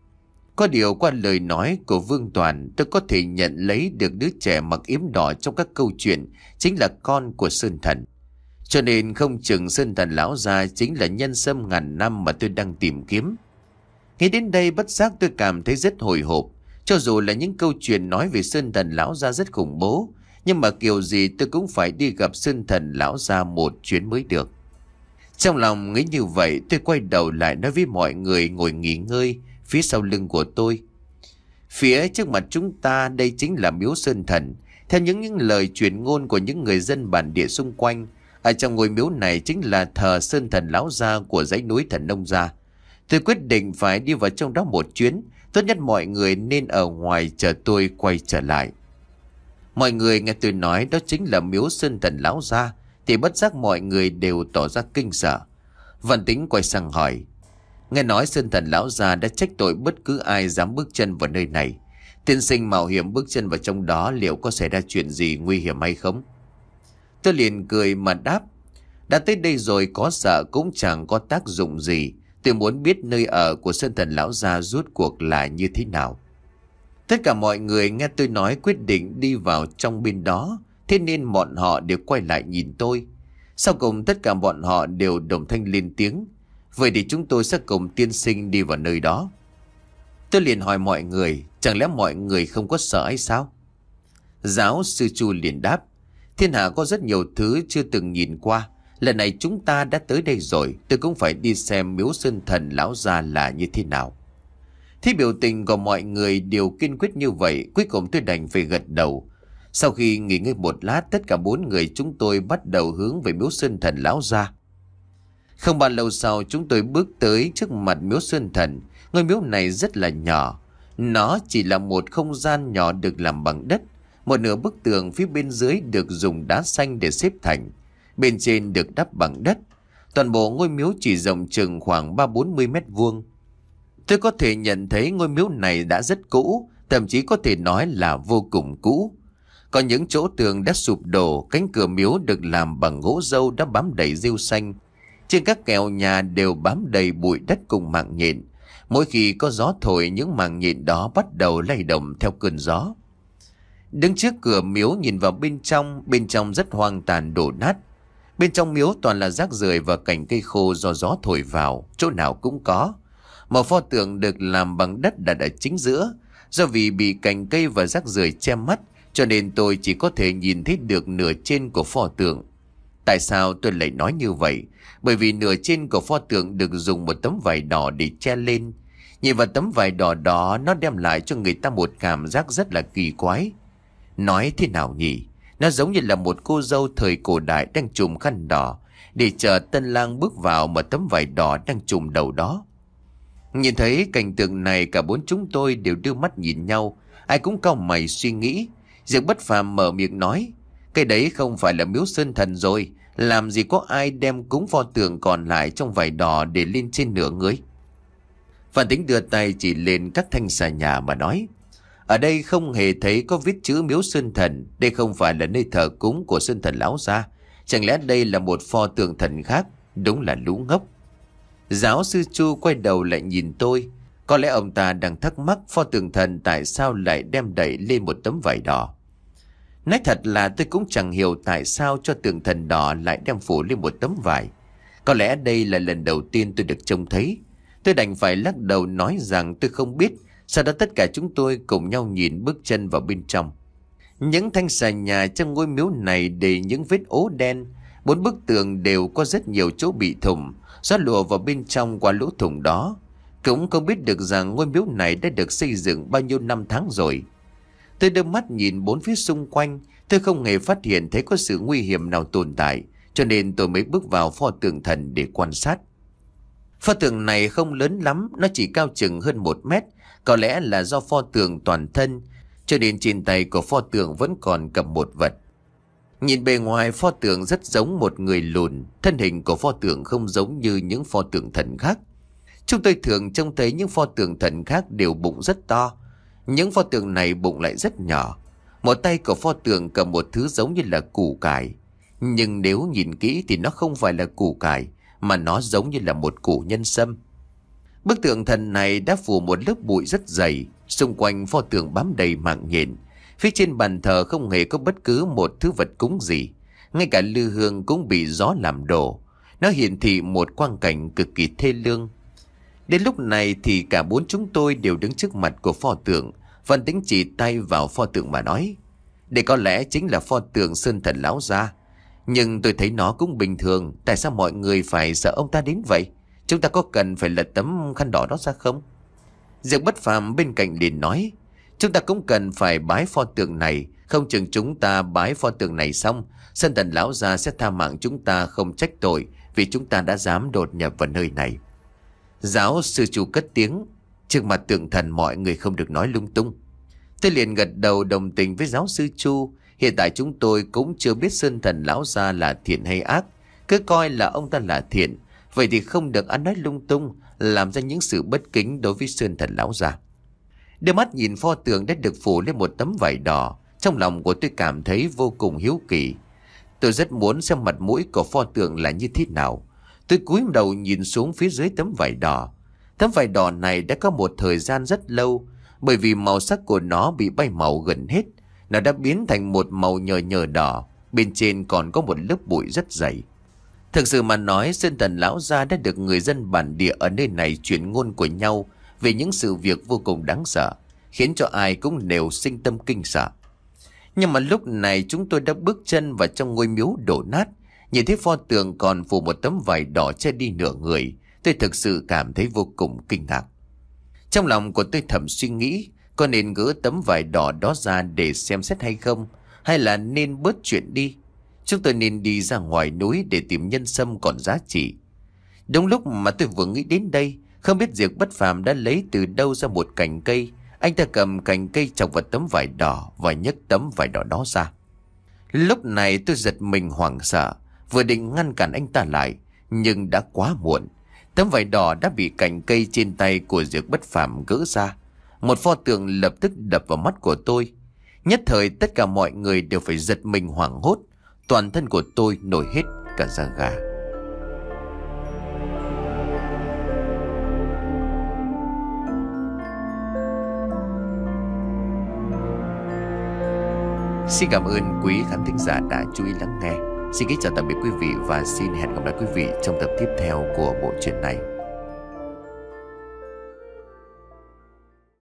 Có điều qua lời nói của Vương Toàn, tôi có thể nhận lấy được đứa trẻ mặc yếm đỏ trong các câu chuyện chính là con của Sơn Thần. Cho nên không chừng Sơn Thần lão gia chính là nhân sâm ngàn năm mà tôi đang tìm kiếm. Nghĩ đến đây bất giác tôi cảm thấy rất hồi hộp. Cho dù là những câu chuyện nói về Sơn Thần lão gia rất khủng bố, nhưng mà kiểu gì tôi cũng phải đi gặp Sơn Thần lão gia một chuyến mới được. Trong lòng nghĩ như vậy, tôi quay đầu lại nói với mọi người ngồi nghỉ ngơi phía sau lưng của tôi. Phía trước mặt chúng ta đây chính là miếu Sơn Thần. Theo những, những lời truyền ngôn của những người dân bản địa xung quanh, ở trong ngôi miếu này chính là thờ Sơn Thần lão gia của dãy núi Thần Nông gia. Tôi quyết định phải đi vào trong đó một chuyến. Tốt nhất mọi người nên ở ngoài chờ tôi quay trở lại. Mọi người nghe tôi nói đó chính là miếu Sơn Thần lão gia thì bất giác mọi người đều tỏ ra kinh sợ. Văn Tính quay sang hỏi: Nghe nói Sơn Thần lão gia đã trách tội bất cứ ai dám bước chân vào nơi này. Tiên sinh mạo hiểm bước chân vào trong đó, liệu có xảy ra chuyện gì nguy hiểm hay không? Tôi liền cười mà đáp: Đã tới đây rồi, có sợ cũng chẳng có tác dụng gì. Tôi muốn biết nơi ở của Sơn Thần lão gia rốt cuộc là như thế nào. Tất cả mọi người nghe tôi nói quyết định đi vào trong bên đó. Thế nên bọn họ đều quay lại nhìn tôi. Sau cùng tất cả bọn họ đều đồng thanh lên tiếng: Vậy thì chúng tôi sẽ cùng tiên sinh đi vào nơi đó. Tôi liền hỏi mọi người: Chẳng lẽ mọi người không có sợ hay sao? Giáo sư Chu liền đáp: Thiên hạ có rất nhiều thứ chưa từng nhìn qua. Lần này chúng ta đã tới đây rồi, tôi cũng phải đi xem miếu sơn thần lão gia là như thế nào. Thấy biểu tình của mọi người đều kiên quyết như vậy, cuối cùng tôi đành phải gật đầu. Sau khi nghỉ ngơi một lát, tất cả bốn người chúng tôi bắt đầu hướng về miếu sơn thần lão gia. Không bao lâu sau, chúng tôi bước tới trước mặt miếu sơn thần. Ngôi miếu này rất là nhỏ. Nó chỉ là một không gian nhỏ được làm bằng đất. Một nửa bức tường phía bên dưới được dùng đá xanh để xếp thành. Bên trên được đắp bằng đất. Toàn bộ ngôi miếu chỉ rộng chừng khoảng ba bốn mươi mét vuông. Tôi có thể nhận thấy ngôi miếu này đã rất cũ, thậm chí có thể nói là vô cùng cũ. Có những chỗ tường đã sụp đổ, cánh cửa miếu được làm bằng gỗ dâu đã bám đầy rêu xanh. Trên các kèo nhà đều bám đầy bụi đất cùng mảng nhện. Mỗi khi có gió thổi, những mảng nhện đó bắt đầu lay động theo cơn gió. Đứng trước cửa miếu nhìn vào bên trong, bên trong rất hoang tàn đổ nát. Bên trong miếu toàn là rác rưởi và cành cây khô do gió thổi vào, chỗ nào cũng có. Một pho tượng được làm bằng đất đặt ở chính giữa. Do vì bị cành cây và rác rưởi che mắt, cho nên tôi chỉ có thể nhìn thấy được nửa trên của pho tượng. Tại sao tôi lại nói như vậy? Bởi vì nửa trên của pho tượng được dùng một tấm vải đỏ để che lên. Nhìn vào tấm vải đỏ đó, nó đem lại cho người ta một cảm giác rất là kỳ quái. Nói thế nào nhỉ? Nó giống như là một cô dâu thời cổ đại đang trùm khăn đỏ để chờ tân lang bước vào mà tấm vải đỏ đang trùm đầu đó. Nhìn thấy cảnh tượng này, cả bốn chúng tôi đều đưa mắt nhìn nhau. Ai cũng cau mày suy nghĩ. Diệp Bất Phàm mở miệng nói: Cái đấy không phải là miếu sơn thần rồi. Làm gì có ai đem cúng pho tượng còn lại trong vải đỏ để lên trên nửa người. Phan Tính đưa tay chỉ lên các thanh xà nhà mà nói: Ở đây không hề thấy có viết chữ miếu sơn thần. Đây không phải là nơi thờ cúng của sơn thần lão gia. Chẳng lẽ đây là một pho tượng thần khác? Đúng là lũ ngốc. Giáo sư Chu quay đầu lại nhìn tôi. Có lẽ ông ta đang thắc mắc pho tượng thần tại sao lại đem đẩy lên một tấm vải đỏ. Nói thật là tôi cũng chẳng hiểu tại sao cho tượng thần đỏ lại đem phủ lên một tấm vải. Có lẽ đây là lần đầu tiên tôi được trông thấy. Tôi đành phải lắc đầu nói rằng tôi không biết. Sau đó tất cả chúng tôi cùng nhau nhìn bước chân vào bên trong. Những thanh xà nhà trong ngôi miếu này đầy những vết ố đen. Bốn bức tường đều có rất nhiều chỗ bị thủng. Gió lùa vào bên trong qua lỗ thủng đó. Cũng không biết được rằng ngôi miếu này đã được xây dựng bao nhiêu năm tháng rồi. Tôi đưa mắt nhìn bốn phía xung quanh. Tôi không hề phát hiện thấy có sự nguy hiểm nào tồn tại. Cho nên tôi mới bước vào pho tượng thần để quan sát. Pho tượng này không lớn lắm. Nó chỉ cao chừng hơn một mét. Có lẽ là do pho tượng toàn thân, cho nên trên tay của pho tượng vẫn còn cầm một vật. Nhìn bề ngoài pho tượng rất giống một người lùn. Thân hình của pho tượng không giống như những pho tượng thần khác. Chúng tôi thường trông thấy những pho tượng thần khác đều bụng rất to. Những pho tượng này bụng lại rất nhỏ. Một tay của pho tượng cầm một thứ giống như là củ cải. Nhưng nếu nhìn kỹ thì nó không phải là củ cải, mà nó giống như là một củ nhân sâm. Bức tượng thần này đã phủ một lớp bụi rất dày. Xung quanh pho tượng bám đầy mạng nhện. Phía trên bàn thờ không hề có bất cứ một thứ vật cúng gì. Ngay cả lư hương cũng bị gió làm đổ. Nó hiển thị một quang cảnh cực kỳ thê lương. Đến lúc này thì cả bốn chúng tôi đều đứng trước mặt của pho tượng. Văn Tĩnh chỉ tay vào pho tượng mà nói: Đây có lẽ chính là pho tượng sơn thần lão gia. Nhưng tôi thấy nó cũng bình thường. Tại sao mọi người phải sợ ông ta đến vậy? Chúng ta có cần phải lật tấm khăn đỏ đó ra không? Diệp Bất Phàm bên cạnh liền nói: Chúng ta cũng cần phải bái pho tượng này. Không chừng chúng ta bái pho tượng này xong, sơn thần lão gia sẽ tha mạng chúng ta không trách tội vì chúng ta đã dám đột nhập vào nơi này. Giáo sư Chu cất tiếng: Trước mặt tượng thần mọi người không được nói lung tung. Tôi liền gật đầu đồng tình với giáo sư Chu. Hiện tại chúng tôi cũng chưa biết sơn thần lão gia là thiện hay ác. Cứ coi là ông ta là thiện, vậy thì không được ăn nói lung tung, làm ra những sự bất kính đối với sơn thần lão gia. Đưa mắt nhìn pho tượng đã được phủ lên một tấm vải đỏ, trong lòng của tôi cảm thấy vô cùng hiếu kỳ. Tôi rất muốn xem mặt mũi của pho tượng là như thế nào. Tôi cúi đầu nhìn xuống phía dưới tấm vải đỏ. Tấm vải đỏ này đã có một thời gian rất lâu, bởi vì màu sắc của nó bị bay màu gần hết. Nó đã biến thành một màu nhờ nhờ đỏ, bên trên còn có một lớp bụi rất dày. Thực sự mà nói, sơn thần lão gia đã được người dân bản địa ở nơi này truyền ngôn của nhau về những sự việc vô cùng đáng sợ, khiến cho ai cũng đều sinh tâm kinh sợ. Nhưng mà lúc này chúng tôi đã bước chân vào trong ngôi miếu đổ nát. Nhìn thấy pho tượng còn phủ một tấm vải đỏ che đi nửa người, tôi thực sự cảm thấy vô cùng kinh ngạc. Trong lòng của tôi thầm suy nghĩ, có nên gỡ tấm vải đỏ đó ra để xem xét hay không, hay là nên bớt chuyện đi. Chúng tôi nên đi ra ngoài núi để tìm nhân sâm còn giá trị. Đúng lúc mà tôi vừa nghĩ đến đây, không biết Diệp Bất Phàm đã lấy từ đâu ra một cành cây. Anh ta cầm cành cây chọc vào tấm vải đỏ và nhấc tấm vải đỏ đó ra. Lúc này tôi giật mình hoảng sợ, vừa định ngăn cản anh ta lại, nhưng đã quá muộn. Tấm vải đỏ đã bị cành cây trên tay của Diệp Bất Phàm gỡ ra. Một pho tượng lập tức đập vào mắt của tôi. Nhất thời tất cả mọi người đều phải giật mình hoảng hốt. Toàn thân của tôi nổi hết cả da gà. Xin cảm ơn quý khán thính giả đã chú ý lắng nghe. Xin kính chào tạm biệt quý vị và xin hẹn gặp lại quý vị trong tập tiếp theo của bộ truyện này.